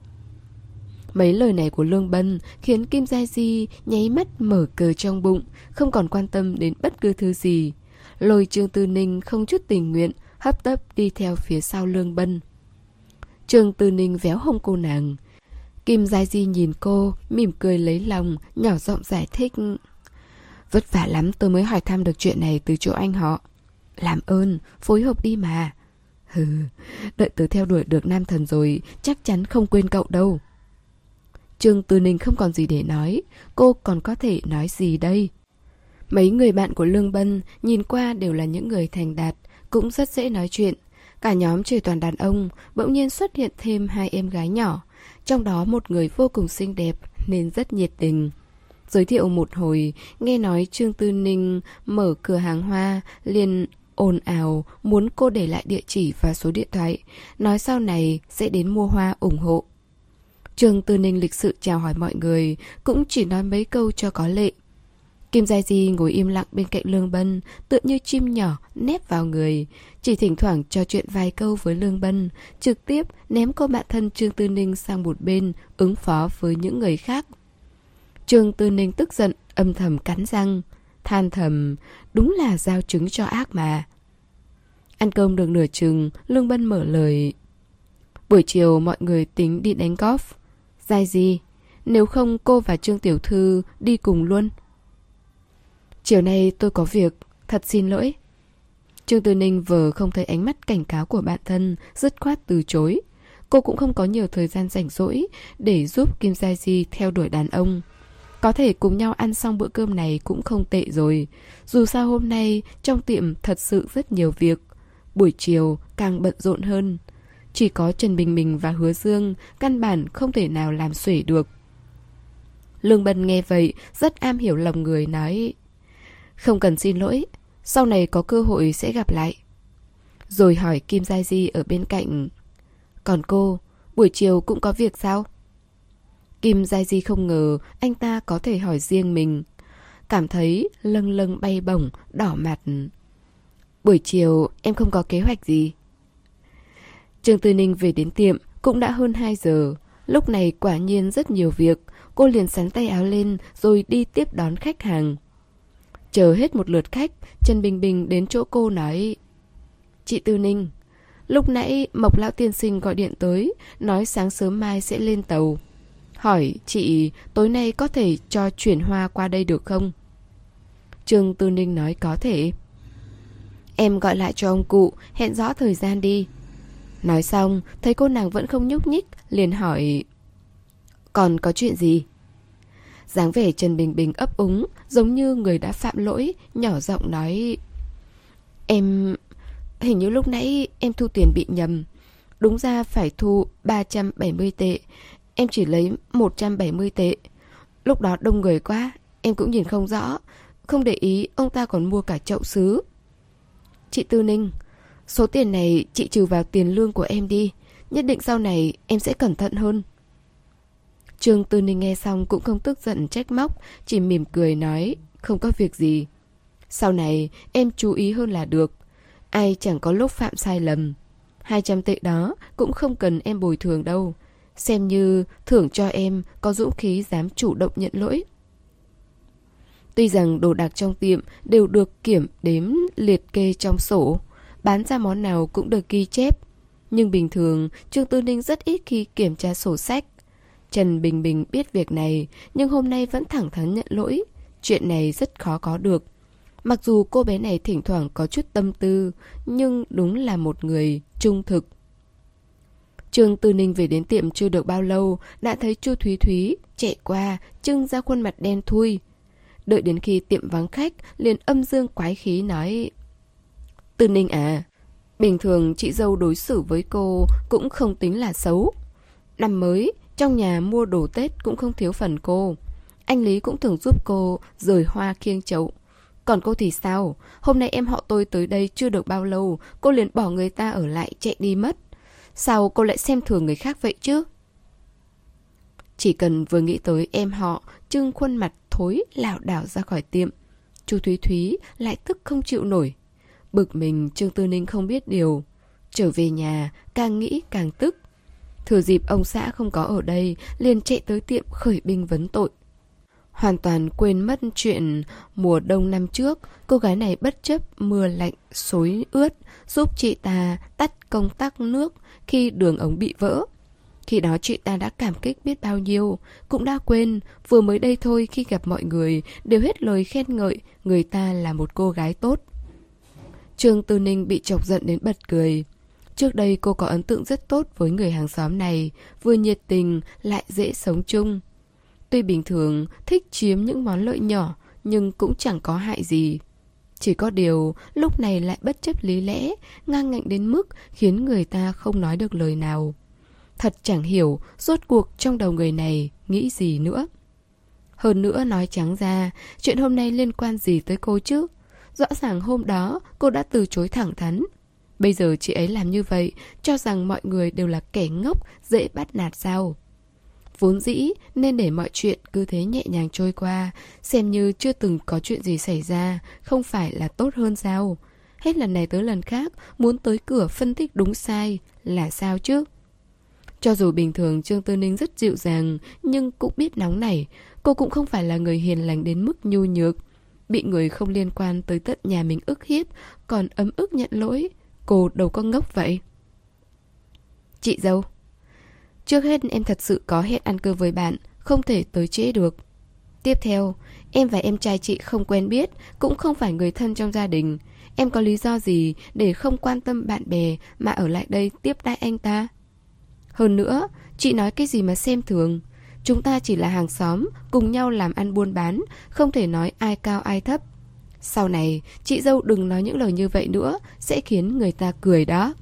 Mấy lời này của Lương Bân khiến Kim Giai Di nháy mắt mở cờ trong bụng, không còn quan tâm đến bất cứ thứ gì. Lôi Trương Tư Ninh không chút tình nguyện, hấp tấp đi theo phía sau Lương Bân. Trương Tư Ninh véo hông cô nàng. Kim Giai Di nhìn cô, mỉm cười lấy lòng, nhỏ giọng giải thích. Vất vả lắm tôi mới hỏi thăm được chuyện này từ chỗ anh họ. Làm ơn, phối hợp đi mà. Hừ, đợi tớ theo đuổi được nam thần rồi, chắc chắn không quên cậu đâu. Trương Tư Ninh không còn gì để nói, cô còn có thể nói gì đây? Mấy người bạn của Lương Bân nhìn qua đều là những người thành đạt, cũng rất dễ nói chuyện. Cả nhóm chỉ toàn đàn ông, bỗng nhiên xuất hiện thêm hai em gái nhỏ, trong đó một người vô cùng xinh đẹp nên rất nhiệt tình. Giới thiệu một hồi, nghe nói Trương Tư Ninh mở cửa hàng hoa, liền ồn ào muốn cô để lại địa chỉ và số điện thoại, nói sau này sẽ đến mua hoa ủng hộ. Trương Tư Ninh lịch sự chào hỏi mọi người, cũng chỉ nói mấy câu cho có lệ. Kim Giai Di ngồi im lặng bên cạnh Lương Bân, tựa như chim nhỏ nép vào người, chỉ thỉnh thoảng trò chuyện vài câu với Lương Bân, trực tiếp ném cô bạn thân Trương Tư Ninh sang một bên, ứng phó với những người khác. Trương Tư Ninh tức giận, âm thầm cắn răng, than thầm, đúng là giao trứng cho ác mà. Ăn cơm được nửa chừng, Lương Bân mở lời. Buổi chiều mọi người tính đi đánh golf. Giai Di, nếu không cô và Trương tiểu thư đi cùng luôn. Chiều nay tôi có việc, thật xin lỗi. Trương Tư Ninh vờ không thấy ánh mắt cảnh cáo của bạn thân, dứt khoát từ chối. Cô cũng không có nhiều thời gian rảnh rỗi để giúp Kim Giai Di theo đuổi đàn ông. Có thể cùng nhau ăn xong bữa cơm này cũng không tệ rồi. Dù sao hôm nay trong tiệm thật sự rất nhiều việc. Buổi chiều càng bận rộn hơn. Chỉ có Trần Bình Bình và Hứa Dương căn bản không thể nào làm xuể được. Lương Bân nghe vậy rất am hiểu lòng người, nói. Không cần xin lỗi, sau này có cơ hội sẽ gặp lại. Rồi hỏi Kim Giai Di ở bên cạnh. Còn cô, buổi chiều cũng có việc sao? Kim Giai Di không ngờ anh ta có thể hỏi riêng mình, cảm thấy lâng lâng bay bổng, đỏ mặt. Buổi chiều em không có kế hoạch gì. Trương Tư Ninh về đến tiệm cũng đã hơn hai giờ. Lúc này quả nhiên rất nhiều việc. Cô liền xắn tay áo lên rồi đi tiếp đón khách hàng. Chờ hết một lượt khách, Trần Bình Bình đến chỗ cô nói. Chị Tư Ninh, lúc nãy Mộc Lão Tiên Sinh gọi điện tới, nói sáng sớm mai sẽ lên tàu. Hỏi chị tối nay có thể cho chuyển hoa qua đây được không? Trương Tư Ninh nói có thể. Em gọi lại cho ông cụ, hẹn rõ thời gian đi. Nói xong, thấy cô nàng vẫn không nhúc nhích, liền hỏi. Còn có chuyện gì? Dáng vẻ Trần Bình Bình ấp úng, giống như người đã phạm lỗi, nhỏ giọng nói: Em... Hình như lúc nãy em thu tiền bị nhầm. Đúng ra phải thu ba trăm bảy mươi tệ, em chỉ lấy một trăm bảy mươi tệ. Lúc đó đông người quá, em cũng nhìn không rõ. Không để ý ông ta còn mua cả chậu sứ. Chị Tư Ninh, số tiền này chị trừ vào tiền lương của em đi. Nhất định sau này em sẽ cẩn thận hơn. Trương Tư Ninh nghe xong cũng không tức giận trách móc, chỉ mỉm cười nói: Không có việc gì. Sau này em chú ý hơn là được. Ai chẳng có lúc phạm sai lầm. Hai trăm tệ đó cũng không cần em bồi thường đâu. Xem như thưởng cho em có dũng khí dám chủ động nhận lỗi. Tuy rằng đồ đạc trong tiệm đều được kiểm đếm liệt kê trong sổ, bán ra món nào cũng được ghi chép, nhưng bình thường Trương Tư Ninh rất ít khi kiểm tra sổ sách. Trần Bình Bình biết việc này, nhưng hôm nay vẫn thẳng thắn nhận lỗi. Chuyện này rất khó có được. Mặc dù cô bé này thỉnh thoảng có chút tâm tư, nhưng đúng là một người trung thực. Trương Tư Ninh về đến tiệm chưa được bao lâu, đã thấy Chu Thúy Thúy chạy qua, trưng ra khuôn mặt đen thui. Đợi đến khi tiệm vắng khách, liền âm dương quái khí nói: Tư Ninh à, bình thường chị dâu đối xử với cô cũng không tính là xấu. Năm mới, trong nhà mua đồ Tết cũng không thiếu phần cô. Anh Lý cũng thường giúp cô rời hoa khiêng chậu. Còn cô thì sao? Hôm nay em họ tôi tới đây chưa được bao lâu, cô liền bỏ người ta ở lại chạy đi mất. Sao cô lại xem thường người khác vậy chứ? Chỉ cần vừa nghĩ tới em họ, trưng khuôn mặt thối lảo đảo ra khỏi tiệm, Chu Thúy Thúy lại tức không chịu nổi. Bực mình, Trương Tư Ninh không biết điều. Trở về nhà, càng nghĩ càng tức. Thừa dịp ông xã không có ở đây, liền chạy tới tiệm khởi binh vấn tội. Hoàn toàn quên mất chuyện mùa đông năm trước, cô gái này bất chấp mưa lạnh, xối ướt, giúp chị ta tắt công tắc nước khi đường ống bị vỡ. Khi đó chị ta đã cảm kích biết bao nhiêu, cũng đã quên vừa mới đây thôi khi gặp mọi người đều hết lời khen ngợi người ta là một cô gái tốt. Trương Tư Ninh bị chọc giận đến bật cười. Trước đây cô có ấn tượng rất tốt với người hàng xóm này, vừa nhiệt tình lại dễ sống chung. Tuy bình thường thích chiếm những món lợi nhỏ, nhưng cũng chẳng có hại gì. Chỉ có điều lúc này lại bất chấp lý lẽ, ngang ngạnh đến mức khiến người ta không nói được lời nào. Thật chẳng hiểu rốt cuộc trong đầu người này nghĩ gì nữa. Hơn nữa nói trắng ra, chuyện hôm nay liên quan gì tới cô chứ? Rõ ràng hôm đó cô đã từ chối thẳng thắn. Bây giờ chị ấy làm như vậy, cho rằng mọi người đều là kẻ ngốc, dễ bắt nạt sao? Vốn dĩ nên để mọi chuyện cứ thế nhẹ nhàng trôi qua, xem như chưa từng có chuyện gì xảy ra, không phải là tốt hơn sao? Hết lần này tới lần khác, muốn tới cửa phân tích đúng sai là sao chứ? Cho dù bình thường Trương Tư Ninh rất dịu dàng, nhưng cũng biết nóng nảy. Cô cũng không phải là người hiền lành đến mức nhu nhược. Bị người không liên quan tới tận nhà mình ức hiếp, còn ấm ức nhận lỗi. Cô đâu có ngốc vậy. Chị dâu, trước hết em thật sự có hẹn ăn cơm với bạn, không thể tới trễ được. Tiếp theo, em và em trai chị không quen biết, cũng không phải người thân trong gia đình. Em có lý do gì để không quan tâm bạn bè mà ở lại đây tiếp đãi anh ta? Hơn nữa, chị nói cái gì mà xem thường? Chúng ta chỉ là hàng xóm, cùng nhau làm ăn buôn bán, không thể nói ai cao ai thấp. Sau này, chị dâu đừng nói những lời như vậy nữa, sẽ khiến người ta cười đó.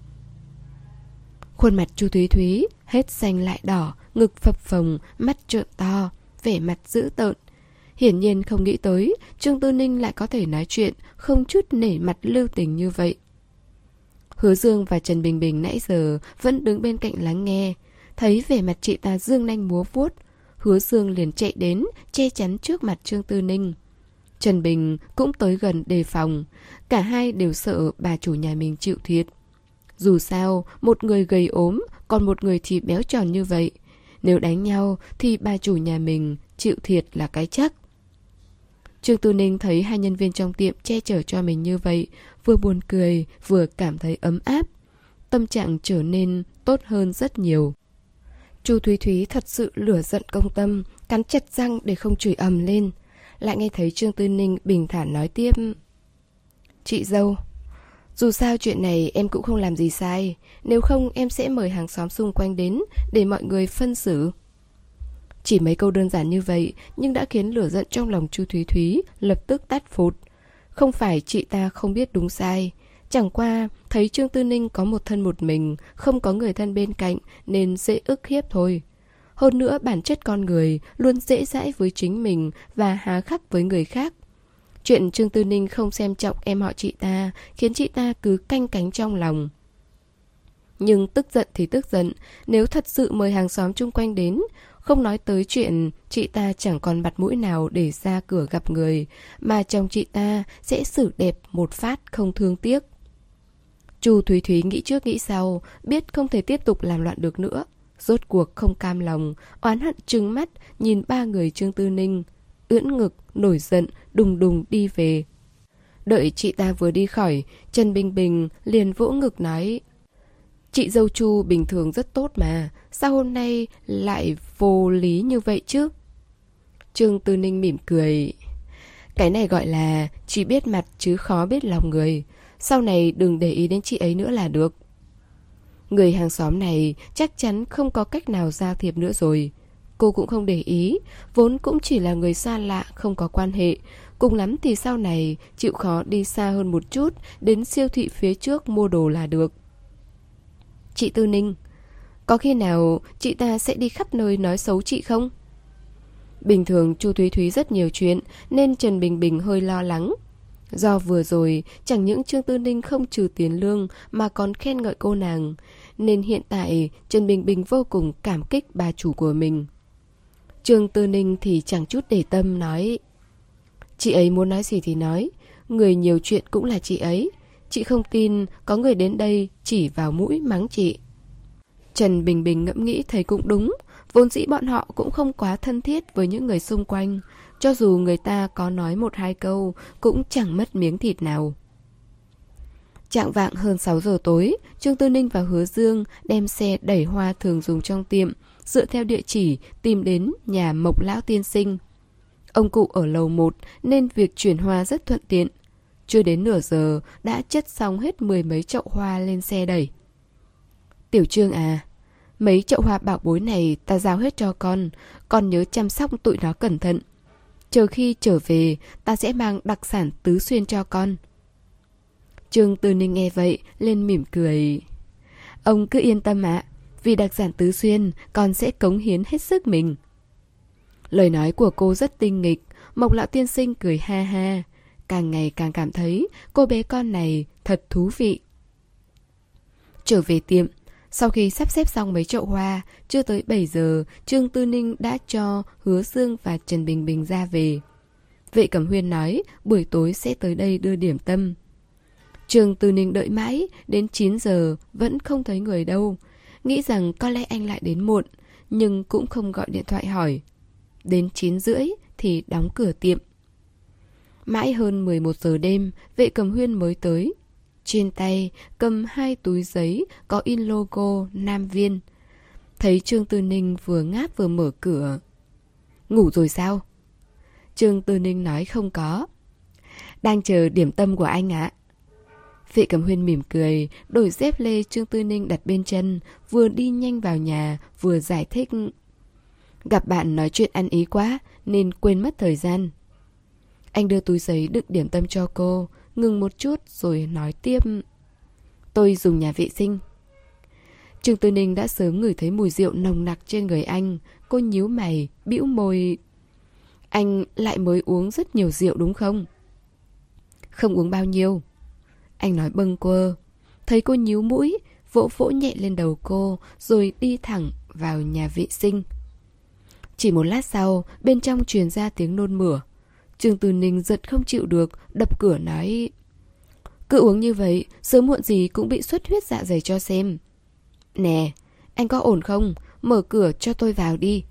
Khuôn mặt Chu Thúy Thúy hết xanh lại đỏ, ngực phập phồng, mắt trợn to, vẻ mặt dữ tợn. Hiển nhiên không nghĩ tới Trương Tư Ninh lại có thể nói chuyện không chút nể mặt lưu tình như vậy. Hứa Dương và Trần Bình Bình nãy giờ vẫn đứng bên cạnh lắng nghe. Thấy vẻ mặt chị ta dương nanh múa vuốt, Hứa Dương liền chạy đến che chắn trước mặt Trương Tư Ninh. Trần Bình cũng tới gần đề phòng. Cả hai đều sợ bà chủ nhà mình chịu thiệt. Dù sao, một người gầy ốm, còn một người thì béo tròn như vậy. Nếu đánh nhau thì bà chủ nhà mình chịu thiệt là cái chắc. Trương Tư Ninh thấy hai nhân viên trong tiệm che chở cho mình như vậy, vừa buồn cười, vừa cảm thấy ấm áp. Tâm trạng trở nên tốt hơn rất nhiều. Chu Thúy Thúy thật sự lửa giận công tâm, cắn chặt răng để không chửi ầm lên. Lại nghe thấy Trương Tư Ninh bình thản nói tiếp. Chị dâu, dù sao chuyện này em cũng không làm gì sai, nếu không em sẽ mời hàng xóm xung quanh đến để mọi người phân xử. Chỉ mấy câu đơn giản như vậy nhưng đã khiến lửa giận trong lòng Chu Thúy Thúy lập tức tắt phụt. Không phải chị ta không biết đúng sai, chẳng qua thấy Trương Tư Ninh có một thân một mình, không có người thân bên cạnh nên dễ ức hiếp thôi. Hơn nữa bản chất con người luôn dễ dãi với chính mình và hà khắc với người khác. Chuyện Trương Tư Ninh không xem trọng em họ chị ta khiến chị ta cứ canh cánh trong lòng. Nhưng tức giận thì tức giận, nếu thật sự mời hàng xóm chung quanh đến, không nói tới chuyện chị ta chẳng còn mặt mũi nào để ra cửa gặp người, mà chồng chị ta sẽ xử đẹp một phát không thương tiếc. Chu Thúy Thúy nghĩ trước nghĩ sau, biết không thể tiếp tục làm loạn được nữa. Rốt cuộc không cam lòng, oán hận trừng mắt nhìn ba người Trương Tư Ninh, ưỡn ngực, nổi giận, đùng đùng đi về. Đợi chị ta vừa đi khỏi, Trần Bình Bình liền vỗ ngực nói: Chị dâu Chu bình thường rất tốt mà, sao hôm nay lại vô lý như vậy chứ? Trương Tư Ninh mỉm cười: Cái này gọi là chỉ biết mặt chứ khó biết lòng người. Sau này đừng để ý đến chị ấy nữa là được. Người hàng xóm này chắc chắn không có cách nào giao thiệp nữa rồi. Cô cũng không để ý, vốn cũng chỉ là người xa lạ, không có quan hệ. Cùng lắm thì sau này chịu khó đi xa hơn một chút, đến siêu thị phía trước mua đồ là được. Chị Tư Ninh, có khi nào chị ta sẽ đi khắp nơi nói xấu chị không? Bình thường Chu Thúy Thúy rất nhiều chuyện nên Trần Bình Bình hơi lo lắng. Do vừa rồi chẳng những Trương Tư Ninh không trừ tiền lương mà còn khen ngợi cô nàng, nên hiện tại Trần Bình Bình vô cùng cảm kích bà chủ của mình. Trương Tư Ninh thì chẳng chút để tâm nói: Chị ấy muốn nói gì thì nói, người nhiều chuyện cũng là chị ấy. Chị không tin có người đến đây chỉ vào mũi mắng chị. Trần Bình Bình ngẫm nghĩ thấy cũng đúng, vốn dĩ bọn họ cũng không quá thân thiết với những người xung quanh. Cho dù người ta có nói một hai câu cũng chẳng mất miếng thịt nào. Chạng vạng hơn sáu giờ tối, Trương Tư Ninh và Hứa Dương đem xe đẩy hoa thường dùng trong tiệm, dựa theo địa chỉ tìm đến nhà Mộc Lão Tiên Sinh. Ông cụ ở lầu một nên việc chuyển hoa rất thuận tiện. Chưa đến nửa giờ đã chất xong hết mười mấy chậu hoa lên xe đẩy. Tiểu Trương à, mấy chậu hoa bảo bối này ta giao hết cho con, con nhớ chăm sóc tụi nó cẩn thận. Chờ khi trở về, ta sẽ mang đặc sản Tứ Xuyên cho con. Trương Tư Ninh nghe vậy, lên mỉm cười. Ông cứ yên tâm ạ, vì đặc sản Tứ Xuyên, con sẽ cống hiến hết sức mình. Lời nói của cô rất tinh nghịch, Mộc Lão Tiên Sinh cười ha ha. Càng ngày càng cảm thấy cô bé con này thật thú vị. Trở về tiệm, sau khi sắp xếp xong mấy chậu hoa, chưa tới bảy giờ, Trương Tư Ninh đã cho Hứa Dương và Trần Bình Bình ra về. Vệ Cẩm Huyên nói buổi tối sẽ tới đây đưa điểm tâm. Trương Tư Ninh đợi mãi, đến chín giờ vẫn không thấy người đâu. Nghĩ rằng có lẽ anh lại đến muộn, nhưng cũng không gọi điện thoại hỏi. Đến chín rưỡi thì đóng cửa tiệm. Mãi hơn mười một giờ đêm, Vệ Cẩm Huyên mới tới. Trên tay cầm hai túi giấy có in logo Nam Viên. Thấy Trương Tư Ninh vừa ngáp vừa mở cửa. Ngủ rồi sao? Trương Tư Ninh nói không có. Đang chờ điểm tâm của anh ạ. Vệ Cẩm Huyên mỉm cười, đổi dép lê Trương Tư Ninh đặt bên chân, vừa đi nhanh vào nhà, vừa giải thích. Gặp bạn nói chuyện ăn ý quá, nên quên mất thời gian. Anh đưa túi giấy đựng điểm tâm cho cô, ngừng một chút rồi nói tiếp. Tôi dùng nhà vệ sinh. Trương Tư Ninh đã sớm ngửi thấy mùi rượu nồng nặc trên người anh. Cô nhíu mày, bĩu môi. Anh lại mới uống rất nhiều rượu đúng không? Không uống bao nhiêu. Anh nói bâng quơ. Thấy cô nhíu mũi, vỗ vỗ nhẹ lên đầu cô, rồi đi thẳng vào nhà vệ sinh. Chỉ một lát sau, bên trong truyền ra tiếng nôn mửa. Trương Tư Ninh giật không chịu được, đập cửa nói. Cứ uống như vậy, sớm muộn gì cũng bị xuất huyết dạ dày cho xem. Nè, anh có ổn không? Mở cửa cho tôi vào đi.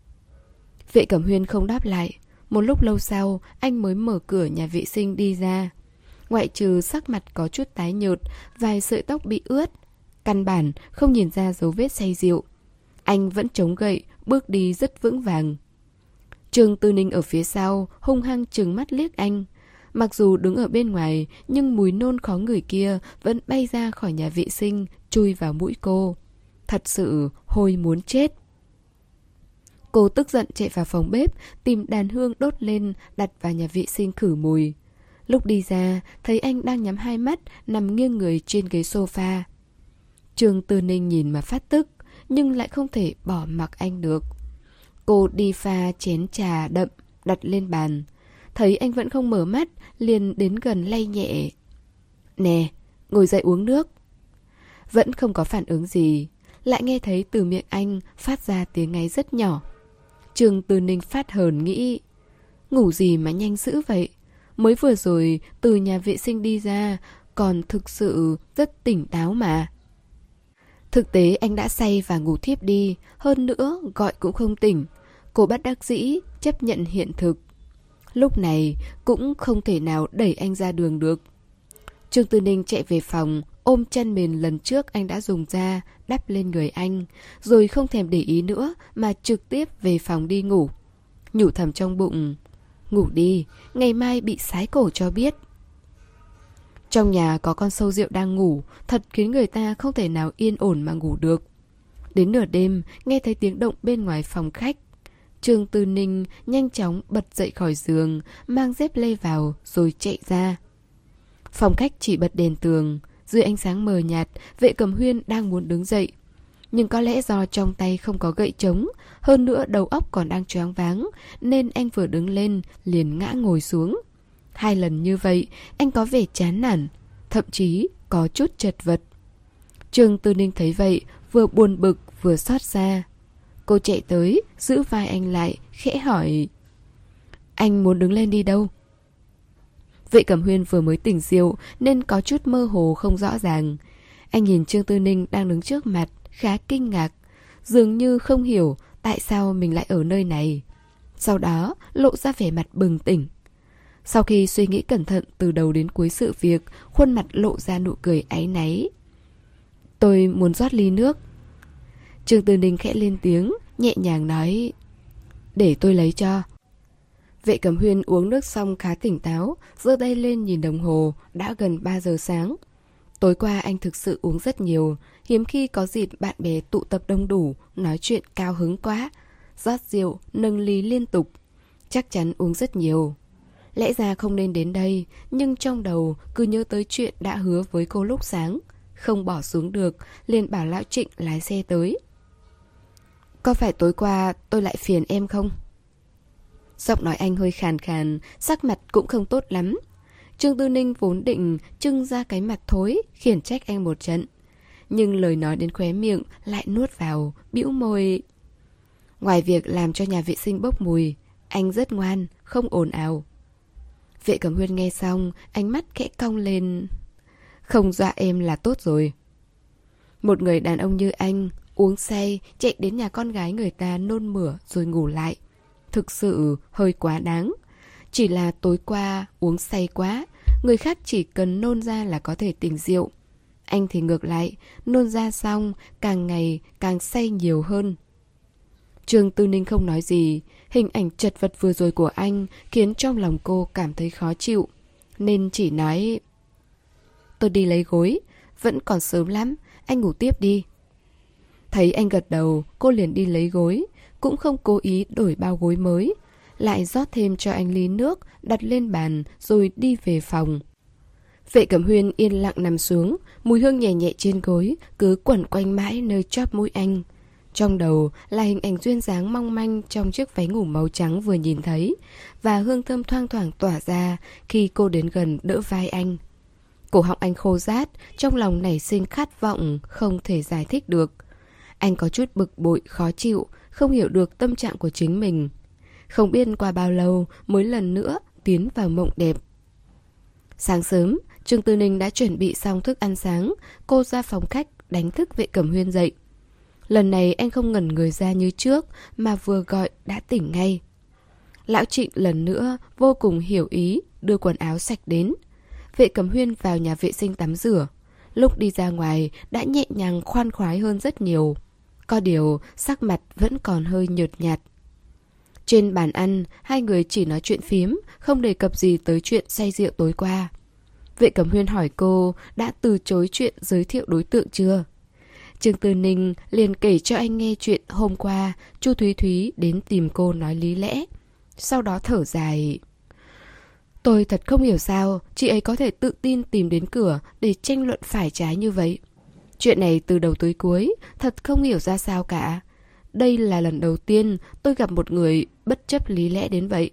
Vệ Cẩm Huyên không đáp lại. Một lúc lâu sau, anh mới mở cửa nhà vệ sinh đi ra. Ngoại trừ sắc mặt có chút tái nhợt, vài sợi tóc bị ướt, căn bản không nhìn ra dấu vết say rượu. Anh vẫn chống gậy, bước đi rất vững vàng. Trương Tư Ninh ở phía sau, hung hăng trừng mắt liếc anh. Mặc dù đứng ở bên ngoài, nhưng mùi nôn khó ngửi kia vẫn bay ra khỏi nhà vệ sinh, chui vào mũi cô. Thật sự hôi muốn chết. Cô tức giận chạy vào phòng bếp, tìm đàn hương đốt lên, đặt vào nhà vệ sinh khử mùi. Lúc đi ra, thấy anh đang nhắm hai mắt, nằm nghiêng người trên ghế sofa. Trương Tư Ninh nhìn mà phát tức, nhưng lại không thể bỏ mặc anh được. Cô đi pha chén trà đậm, đặt lên bàn. Thấy anh vẫn không mở mắt, liền đến gần lay nhẹ. Nè, ngồi dậy uống nước. Vẫn không có phản ứng gì. Lại nghe thấy từ miệng anh phát ra tiếng ngáy rất nhỏ. Trương Tư Ninh phát hờn nghĩ, ngủ gì mà nhanh dữ vậy? Mới vừa rồi từ nhà vệ sinh đi ra, còn thực sự rất tỉnh táo mà. Thực tế anh đã say và ngủ thiếp đi, hơn nữa gọi cũng không tỉnh. Cô bất đắc dĩ chấp nhận hiện thực. Lúc này cũng không thể nào đẩy anh ra đường được. Trương Tư Ninh chạy về phòng, ôm chăn mền lần trước anh đã dùng ra, đắp lên người anh, rồi không thèm để ý nữa mà trực tiếp về phòng đi ngủ. Nhủ thầm trong bụng, ngủ đi, ngày mai bị sái cổ cho biết. Trong nhà có con sâu rượu đang ngủ, thật khiến người ta không thể nào yên ổn mà ngủ được. Đến nửa đêm, nghe thấy tiếng động bên ngoài phòng khách. Trương Tư Ninh nhanh chóng bật dậy khỏi giường, mang dép lê vào rồi chạy ra. Phòng khách chỉ bật đèn tường, dưới ánh sáng mờ nhạt, Vệ Cẩm Huyên đang muốn đứng dậy. Nhưng có lẽ do trong tay không có gậy trống, hơn nữa đầu óc còn đang choáng váng, nên anh vừa đứng lên liền ngã ngồi xuống. Hai lần như vậy, anh có vẻ chán nản, thậm chí có chút chật vật. Trương Tư Ninh thấy vậy, vừa buồn bực vừa xót xa. Cô chạy tới, giữ vai anh lại, khẽ hỏi, anh muốn đứng lên đi đâu? Vệ Cẩm Huyên vừa mới tỉnh rượu nên có chút mơ hồ không rõ ràng. Anh nhìn Trương Tư Ninh đang đứng trước mặt, khá kinh ngạc, dường như không hiểu tại sao mình lại ở nơi này. Sau đó lộ ra vẻ mặt bừng tỉnh. Sau khi suy nghĩ cẩn thận từ đầu đến cuối sự việc, khuôn mặt lộ ra nụ cười áy náy. Tôi muốn rót ly nước. Trương Tư Ninh khẽ lên tiếng, nhẹ nhàng nói, để tôi lấy cho. Vệ Cẩm Huyên uống nước xong khá tỉnh táo, giơ tay lên nhìn đồng hồ, đã gần ba giờ sáng. Tối qua anh thực sự uống rất nhiều, hiếm khi có dịp bạn bè tụ tập đông đủ, nói chuyện cao hứng quá. Rót rượu, nâng ly liên tục. Chắc chắn uống rất nhiều. Lẽ ra không nên đến đây, nhưng trong đầu cứ nhớ tới chuyện đã hứa với cô lúc sáng. Không bỏ xuống được, liền bảo Lão Trịnh lái xe tới. Có phải tối qua tôi lại phiền em không? Giọng nói anh hơi khàn khàn, sắc mặt cũng không tốt lắm. Trương Tư Ninh vốn định trưng ra cái mặt thối, khiển trách anh một trận. Nhưng lời nói đến khóe miệng lại nuốt vào, bĩu môi. Ngoài việc làm cho nhà vệ sinh bốc mùi, anh rất ngoan, không ồn ào. Vệ Cẩm Huyên nghe xong, ánh mắt khẽ cong lên. Không dọa em là tốt rồi. Một người đàn ông như anh, uống say, chạy đến nhà con gái người ta nôn mửa rồi ngủ lại. Thực sự hơi quá đáng. Chỉ là tối qua uống say quá, người khác chỉ cần nôn ra là có thể tỉnh rượu. Anh thì ngược lại, nôn ra xong, càng ngày càng say nhiều hơn. Trương Tư Ninh không nói gì, hình ảnh chật vật vừa rồi của anh khiến trong lòng cô cảm thấy khó chịu. Nên chỉ nói, tôi đi lấy gối, vẫn còn sớm lắm, anh ngủ tiếp đi. Thấy anh gật đầu, cô liền đi lấy gối, cũng không cố ý đổi bao gối mới. Lại rót thêm cho anh ly nước, đặt lên bàn rồi đi về phòng. Vệ Cẩm Huyên yên lặng nằm xuống, mùi hương nhẹ nhẹ trên gối cứ quẩn quanh mãi nơi chóp mũi anh. Trong đầu là hình ảnh duyên dáng mong manh trong chiếc váy ngủ màu trắng vừa nhìn thấy, và hương thơm thoang thoảng tỏa ra khi cô đến gần đỡ vai anh. Cổ họng anh khô rát, trong lòng nảy sinh khát vọng không thể giải thích được. Anh có chút bực bội, khó chịu, không hiểu được tâm trạng của chính mình. Không biết qua bao lâu mới lần nữa tiến vào mộng đẹp. Sáng sớm, Trương Tư Ninh đã chuẩn bị xong thức ăn sáng. Cô ra phòng khách đánh thức Vệ Cẩm Huyên dậy. Lần này anh không ngẩn người ra như trước, mà vừa gọi đã tỉnh ngay. Lão Trịnh lần nữa vô cùng hiểu ý, đưa quần áo sạch đến. Vệ Cẩm Huyên vào nhà vệ sinh tắm rửa. Lúc đi ra ngoài đã nhẹ nhàng khoan khoái hơn rất nhiều. Có điều sắc mặt vẫn còn hơi nhợt nhạt. Trên bàn ăn, hai người chỉ nói chuyện phiếm, không đề cập gì tới chuyện say rượu tối qua. Vệ Cẩm Huyên hỏi cô đã từ chối chuyện giới thiệu đối tượng chưa? Trương Tư Ninh liền kể cho anh nghe chuyện hôm qua Chu Thúy Thúy đến tìm cô nói lý lẽ. Sau đó thở dài. Tôi thật không hiểu sao chị ấy có thể tự tin tìm đến cửa để tranh luận phải trái như vậy. Chuyện này từ đầu tới cuối thật không hiểu ra sao cả. Đây là lần đầu tiên tôi gặp một người bất chấp lý lẽ đến vậy.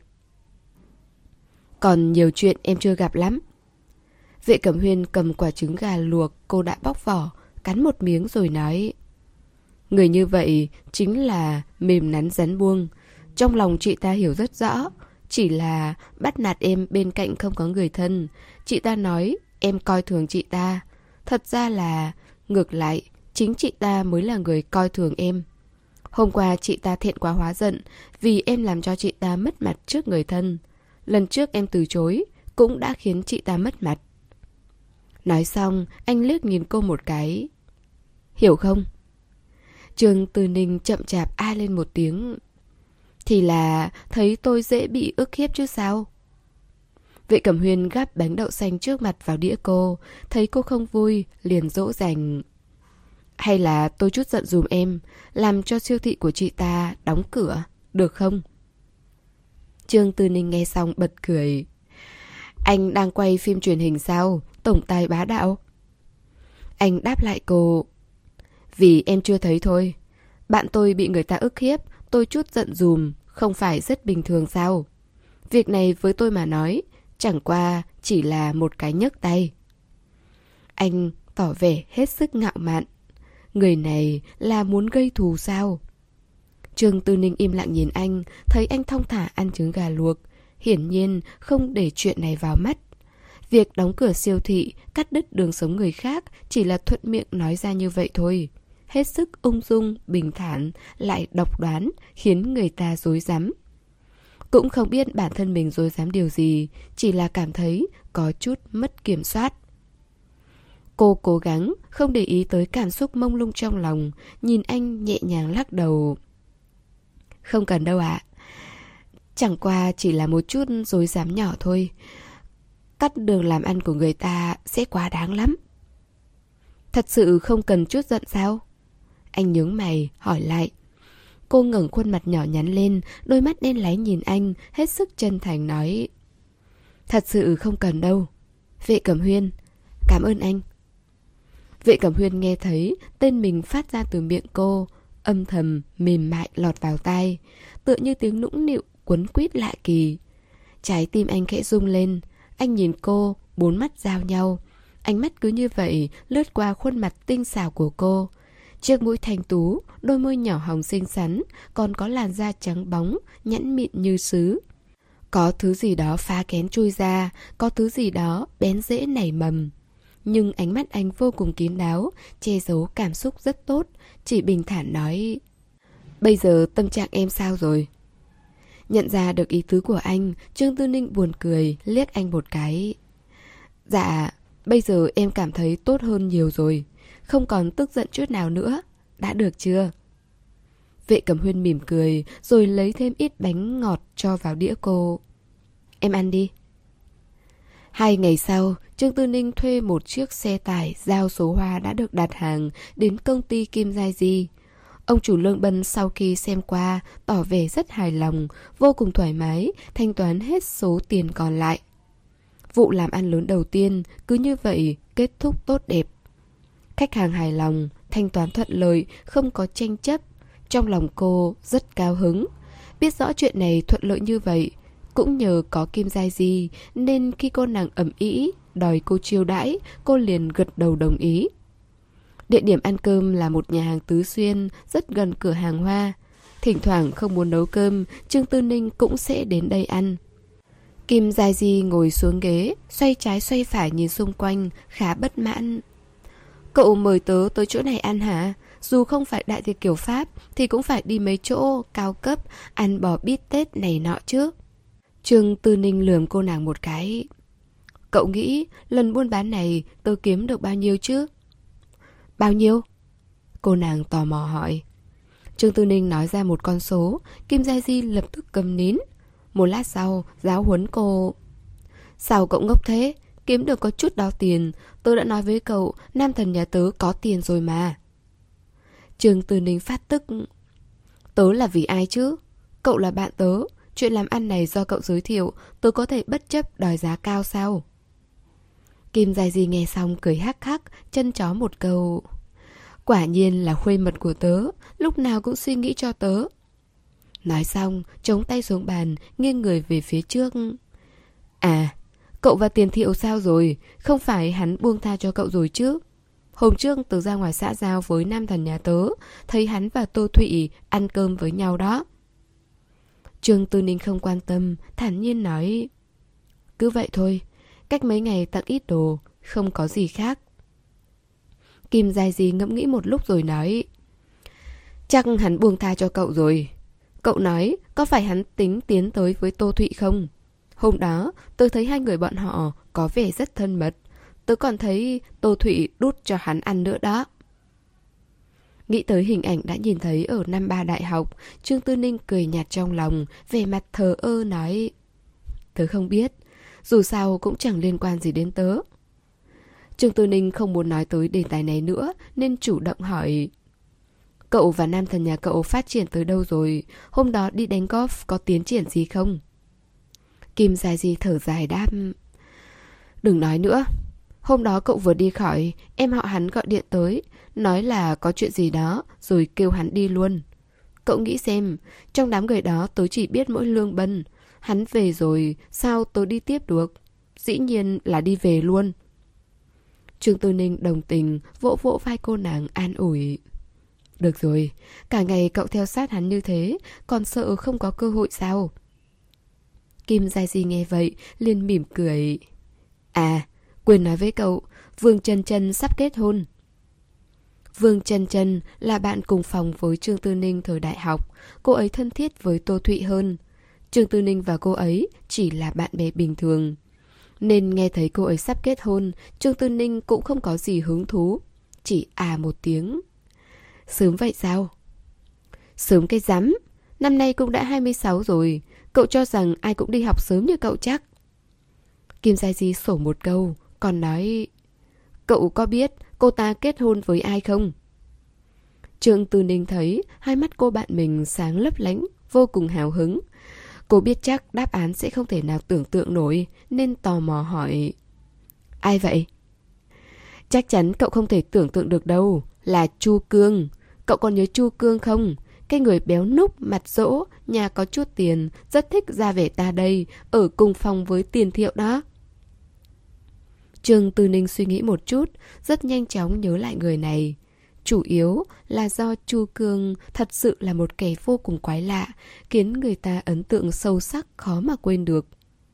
Còn nhiều chuyện em chưa gặp lắm. Vệ Cẩm Huyên cầm quả trứng gà luộc cô đã bóc vỏ, cắn một miếng rồi nói. Người như vậy chính là mềm nắn rắn buông. Trong lòng chị ta hiểu rất rõ, chỉ là bắt nạt em bên cạnh không có người thân. Chị ta nói em coi thường chị ta. Thật ra là ngược lại, chính chị ta mới là người coi thường em. Hôm qua chị ta thẹn quá hóa giận vì em làm cho chị ta mất mặt trước người thân. Lần trước em từ chối cũng đã khiến chị ta mất mặt. Nói xong, anh liếc nhìn cô một cái. Hiểu không? Trương Tư Ninh chậm chạp a lên một tiếng. Thì là thấy tôi dễ bị ức hiếp chứ sao? Vệ Cẩm Huyên gắp bánh đậu xanh trước mặt vào đĩa cô. Thấy cô không vui, liền dỗ dành. Hay là tôi chút giận dùm em, làm cho siêu thị của chị ta đóng cửa, được không? Trương Tư Ninh nghe xong bật cười. Anh đang quay phim truyền hình sao? Tổng tài bá đạo. Anh đáp lại cô. Vì em chưa thấy thôi. Bạn tôi bị người ta ức hiếp, tôi chút giận dùm, không phải rất bình thường sao? Việc này với tôi mà nói, chẳng qua chỉ là một cái nhấc tay. Anh tỏ vẻ hết sức ngạo mạn. Người này là muốn gây thù sao? Trương Tư Ninh im lặng nhìn anh, thấy anh thong thả ăn trứng gà luộc, hiển nhiên không để chuyện này vào mắt. Việc đóng cửa siêu thị, cắt đứt đường sống người khác chỉ là thuận miệng nói ra như vậy thôi. Hết sức ung dung, bình thản, lại độc đoán, khiến người ta rối rắm. Cũng không biết bản thân mình rối rắm điều gì, chỉ là cảm thấy có chút mất kiểm soát. Cô cố gắng không để ý tới cảm xúc mông lung trong lòng, nhìn anh nhẹ nhàng lắc đầu. Không cần đâu ạ. Chẳng qua chỉ là một chút rối rắm nhỏ thôi. Cắt đường làm ăn của người ta sẽ quá đáng lắm. Thật sự không cần chút giận sao? Anh nhướng mày, hỏi lại. Cô ngẩng khuôn mặt nhỏ nhắn lên, đôi mắt đen láy nhìn anh, hết sức chân thành nói. Thật sự không cần đâu. Vệ Cẩm Huyên, cảm ơn anh. Vệ Cẩm Huyên nghe thấy tên mình phát ra từ miệng cô, âm thầm, mềm mại lọt vào tai, tựa như tiếng nũng nịu quấn quýt lạ kỳ. Trái tim anh khẽ rung lên, anh nhìn cô, bốn mắt giao nhau. Ánh mắt cứ như vậy lướt qua khuôn mặt tinh xảo của cô. Chiếc mũi thanh tú, đôi môi nhỏ hồng xinh xắn, còn có làn da trắng bóng, nhẵn mịn như sứ. Có thứ gì đó phá kén chui ra, có thứ gì đó bén rễ nảy mầm. Nhưng ánh mắt anh vô cùng kín đáo, che giấu cảm xúc rất tốt, chỉ bình thản nói. Bây giờ tâm trạng em sao rồi? Nhận ra được ý tứ của anh, Trương Tư Ninh buồn cười, liếc anh một cái. Dạ, bây giờ em cảm thấy tốt hơn nhiều rồi, không còn tức giận chút nào nữa, đã được chưa? Vệ Cẩm Huyên mỉm cười, rồi lấy thêm ít bánh ngọt cho vào đĩa cô. Em ăn đi. Hai ngày sau, Trương Tư Ninh thuê một chiếc xe tải giao số hoa đã được đặt hàng đến công ty Kim Giai Di. Ông chủ Lương Bân sau khi xem qua tỏ vẻ rất hài lòng, vô cùng thoải mái, thanh toán hết số tiền còn lại. Vụ làm ăn lớn đầu tiên cứ như vậy kết thúc tốt đẹp. Khách hàng hài lòng, thanh toán thuận lợi, không có tranh chấp. Trong lòng cô rất cao hứng. Biết rõ chuyện này thuận lợi như vậy, cũng nhờ có Kim Giai Di nên khi cô nàng ầm ĩ đòi cô chiêu đãi, cô liền gật đầu đồng ý. Địa điểm ăn cơm là một nhà hàng Tứ Xuyên rất gần cửa hàng hoa. Thỉnh thoảng không muốn nấu cơm, Trương Tư Ninh cũng sẽ đến đây ăn. Kim Giai Di ngồi xuống ghế, xoay trái xoay phải nhìn xung quanh, khá bất mãn. Cậu mời tớ tới chỗ này ăn hả? Dù không phải đại tiệc kiểu Pháp thì cũng phải đi mấy chỗ cao cấp, ăn bò bít tết này nọ chứ. Trương Tư Ninh lườm cô nàng một cái. Cậu nghĩ lần buôn bán này tớ kiếm được bao nhiêu chứ? Bao nhiêu? Cô nàng tò mò hỏi. Trương Tư Ninh nói ra một con số, Kim Giai Di lập tức cầm nín. Một lát sau, giáo huấn cô. Sao cậu ngốc thế? Kiếm được có chút đó tiền, tớ đã nói với cậu, nam thần nhà tớ có tiền rồi mà. Trương Tư Ninh phát tức. Tớ là vì ai chứ? Cậu là bạn tớ. Chuyện làm ăn này do cậu giới thiệu, tớ có thể bất chấp đòi giá cao sao? Kim Giai Di nghe xong cười hắc hắc, chân chó một câu. Quả nhiên là khuê mật của tớ, lúc nào cũng suy nghĩ cho tớ. Nói xong, chống tay xuống bàn, nghiêng người về phía trước. À, cậu và Tiền Thiệu sao rồi? Không phải hắn buông tha cho cậu rồi chứ? Hôm trước tớ ra ngoài xã giao với nam thần nhà tớ, thấy hắn và Tô Thụy ăn cơm với nhau đó. Trương Tư Ninh không quan tâm, thản nhiên nói. Cứ vậy thôi, cách mấy ngày tặng ít đồ, không có gì khác. Kim Giai Di ngẫm nghĩ một lúc rồi nói. Chắc hắn buông tha cho cậu rồi. Cậu nói có phải hắn tính tiến tới với Tô Thụy không? Hôm đó tôi thấy hai người bọn họ có vẻ rất thân mật. Tớ còn thấy Tô Thụy đút cho hắn ăn nữa đó. Nghĩ tới hình ảnh đã nhìn thấy ở năm ba đại học, Trương Tư Ninh cười nhạt trong lòng, vẻ mặt thờ ơ nói. Tớ không biết, dù sao cũng chẳng liên quan gì đến tớ. Trương Tư Ninh không muốn nói tới đề tài này nữa nên chủ động hỏi. Cậu và nam thần nhà cậu phát triển tới đâu rồi? Hôm đó đi đánh golf có tiến triển gì không? Kim Giai Di thở dài đáp. Đừng nói nữa. Hôm đó cậu vừa đi khỏi, em họ hắn gọi điện tới, nói là có chuyện gì đó, rồi kêu hắn đi luôn. Cậu nghĩ xem, trong đám người đó tớ chỉ biết mỗi Lương Bân. Hắn về rồi, sao tớ đi tiếp được? Dĩ nhiên là đi về luôn. Trương Tư Ninh đồng tình, vỗ vỗ vai cô nàng an ủi. Được rồi, cả ngày cậu theo sát hắn như thế, còn sợ không có cơ hội sao? Kim Giai Di nghe vậy, liền mỉm cười. À, quên nói với cậu, Vương Chân Chân sắp kết hôn. Vương Chân Chân là bạn cùng phòng với Trương Tư Ninh thời đại học, cô ấy thân thiết với Tô Thụy hơn. Trương Tư Ninh và cô ấy chỉ là bạn bè bình thường. Nên nghe thấy cô ấy sắp kết hôn, Trương Tư Ninh cũng không có gì hứng thú, chỉ à một tiếng. Sớm vậy sao? Sớm cái rắm, năm nay cũng đã hai mươi sáu rồi, cậu cho rằng ai cũng đi học sớm như cậu chắc? Kim Giai Di sổ một câu, còn nói. Cậu có biết cô ta kết hôn với ai không? Trương Tư Ninh thấy hai mắt cô bạn mình sáng lấp lánh, vô cùng hào hứng. Cô biết chắc đáp án sẽ không thể nào tưởng tượng nổi, nên tò mò hỏi. Ai vậy? Chắc chắn cậu không thể tưởng tượng được đâu, là Chu Cương. Cậu còn nhớ Chu Cương không? Cái người béo núc, mặt rỗ, nhà có chút tiền, rất thích ra vẻ ta đây, ở cùng phòng với Tiền Thiệu đó. Trương Tư Ninh suy nghĩ một chút, rất nhanh chóng nhớ lại người này. Chủ yếu là do Chu Cương thật sự là một kẻ vô cùng quái lạ, khiến người ta ấn tượng sâu sắc khó mà quên được.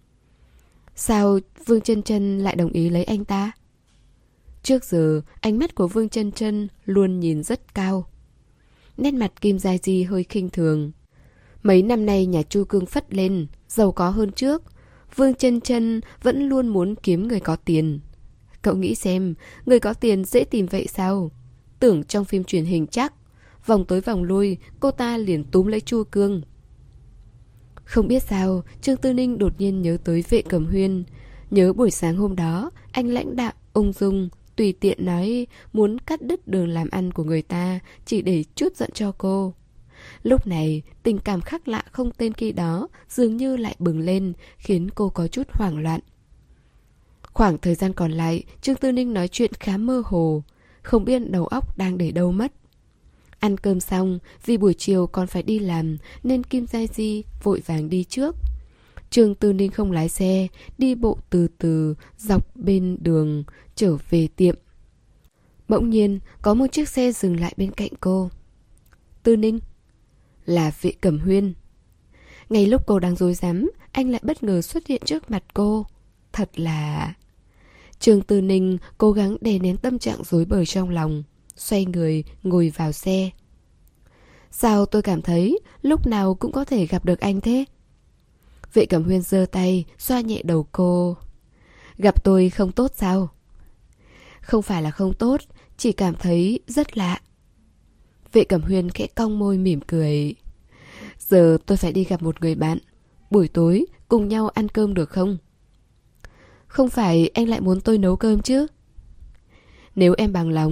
Sao Vương Chân Chân lại đồng ý lấy anh ta? Trước giờ, ánh mắt của Vương Chân Chân luôn nhìn rất cao. Nét mặt Kim Giai Di hơi khinh thường. Mấy năm nay nhà Chu Cương phất lên, giàu có hơn trước. Vương Chân Chân vẫn luôn muốn kiếm người có tiền. Cậu nghĩ xem, người có tiền dễ tìm vậy sao? Tưởng trong phim truyền hình chắc, vòng tới vòng lui, cô ta liền túm lấy Chu Cương. Không biết sao, Trương Tư Ninh đột nhiên nhớ tới Vệ Cẩm Huyên. Nhớ buổi sáng hôm đó, anh lãnh đạm, ung dung, tùy tiện nói muốn cắt đứt đường làm ăn của người ta chỉ để chút giận cho cô. Lúc này, tình cảm khác lạ không tên khi đó dường như lại bừng lên, khiến cô có chút hoảng loạn. Khoảng thời gian còn lại, Trương Tư Ninh nói chuyện khá mơ hồ, không biết đầu óc đang để đâu mất. Ăn cơm xong, vì buổi chiều còn phải đi làm nên Kim Giai Di vội vàng đi trước. Trương Tư Ninh không lái xe, đi bộ từ từ dọc bên đường trở về tiệm. Bỗng nhiên có một chiếc xe dừng lại bên cạnh cô. Tư Ninh, là Vệ Cẩm Huyên. Ngay lúc cô đang rối rắm, anh lại bất ngờ xuất hiện trước mặt cô. Thật là... Trương Tư Ninh cố gắng đè nén tâm trạng rối bời trong lòng, xoay người ngồi vào xe. Sao tôi cảm thấy lúc nào cũng có thể gặp được anh thế? Vệ Cẩm Huyên giơ tay xoa nhẹ đầu cô. Gặp tôi không tốt sao? Không phải là không tốt, chỉ cảm thấy rất lạ. Vệ Cẩm Huyên khẽ cong môi mỉm cười. Giờ tôi phải đi gặp một người bạn, buổi tối cùng nhau ăn cơm được không? Không phải anh lại muốn tôi nấu cơm chứ? Nếu em bằng lòng,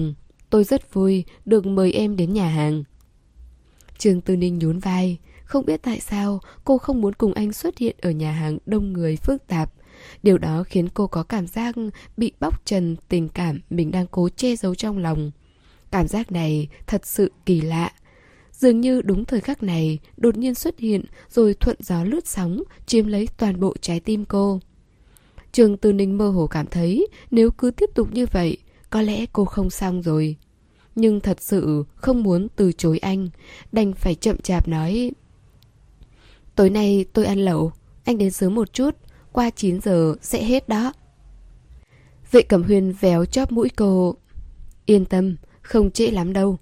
tôi rất vui được mời em đến nhà hàng. Trương Tư Ninh nhún vai. Không biết tại sao cô không muốn cùng anh xuất hiện ở nhà hàng đông người phức tạp. Điều đó khiến cô có cảm giác bị bóc trần tình cảm mình đang cố che giấu trong lòng. Cảm giác này thật sự kỳ lạ. Dường như đúng thời khắc này đột nhiên xuất hiện rồi thuận gió lướt sóng, chiếm lấy toàn bộ trái tim cô. Trương Tư Ninh mơ hồ cảm thấy nếu cứ tiếp tục như vậy, có lẽ cô không xong rồi. Nhưng thật sự không muốn từ chối anh, đành phải chậm chạp nói: tối nay tôi ăn lẩu, anh đến sớm một chút, qua chín giờ sẽ hết đó. Vệ Cẩm Huyên véo chóp mũi cô: yên tâm, không trễ lắm đâu.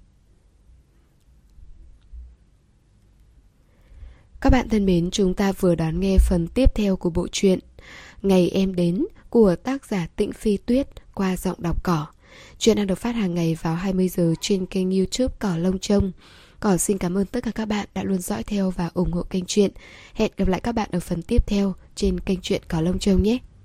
Các bạn thân mến, chúng ta vừa đón nghe phần tiếp theo của bộ truyện Ngày Em Đến của tác giả Tĩnh Phi Tuyết qua giọng đọc Cỏ. Chuyện đang được phát hàng ngày vào hai mươi giờ trên kênh YouTube Cỏ Lông Trông. Cỏ xin cảm ơn tất cả các bạn đã luôn dõi theo và ủng hộ kênh truyện. Hẹn gặp lại các bạn ở phần tiếp theo trên kênh truyện Cỏ Lông Trông nhé.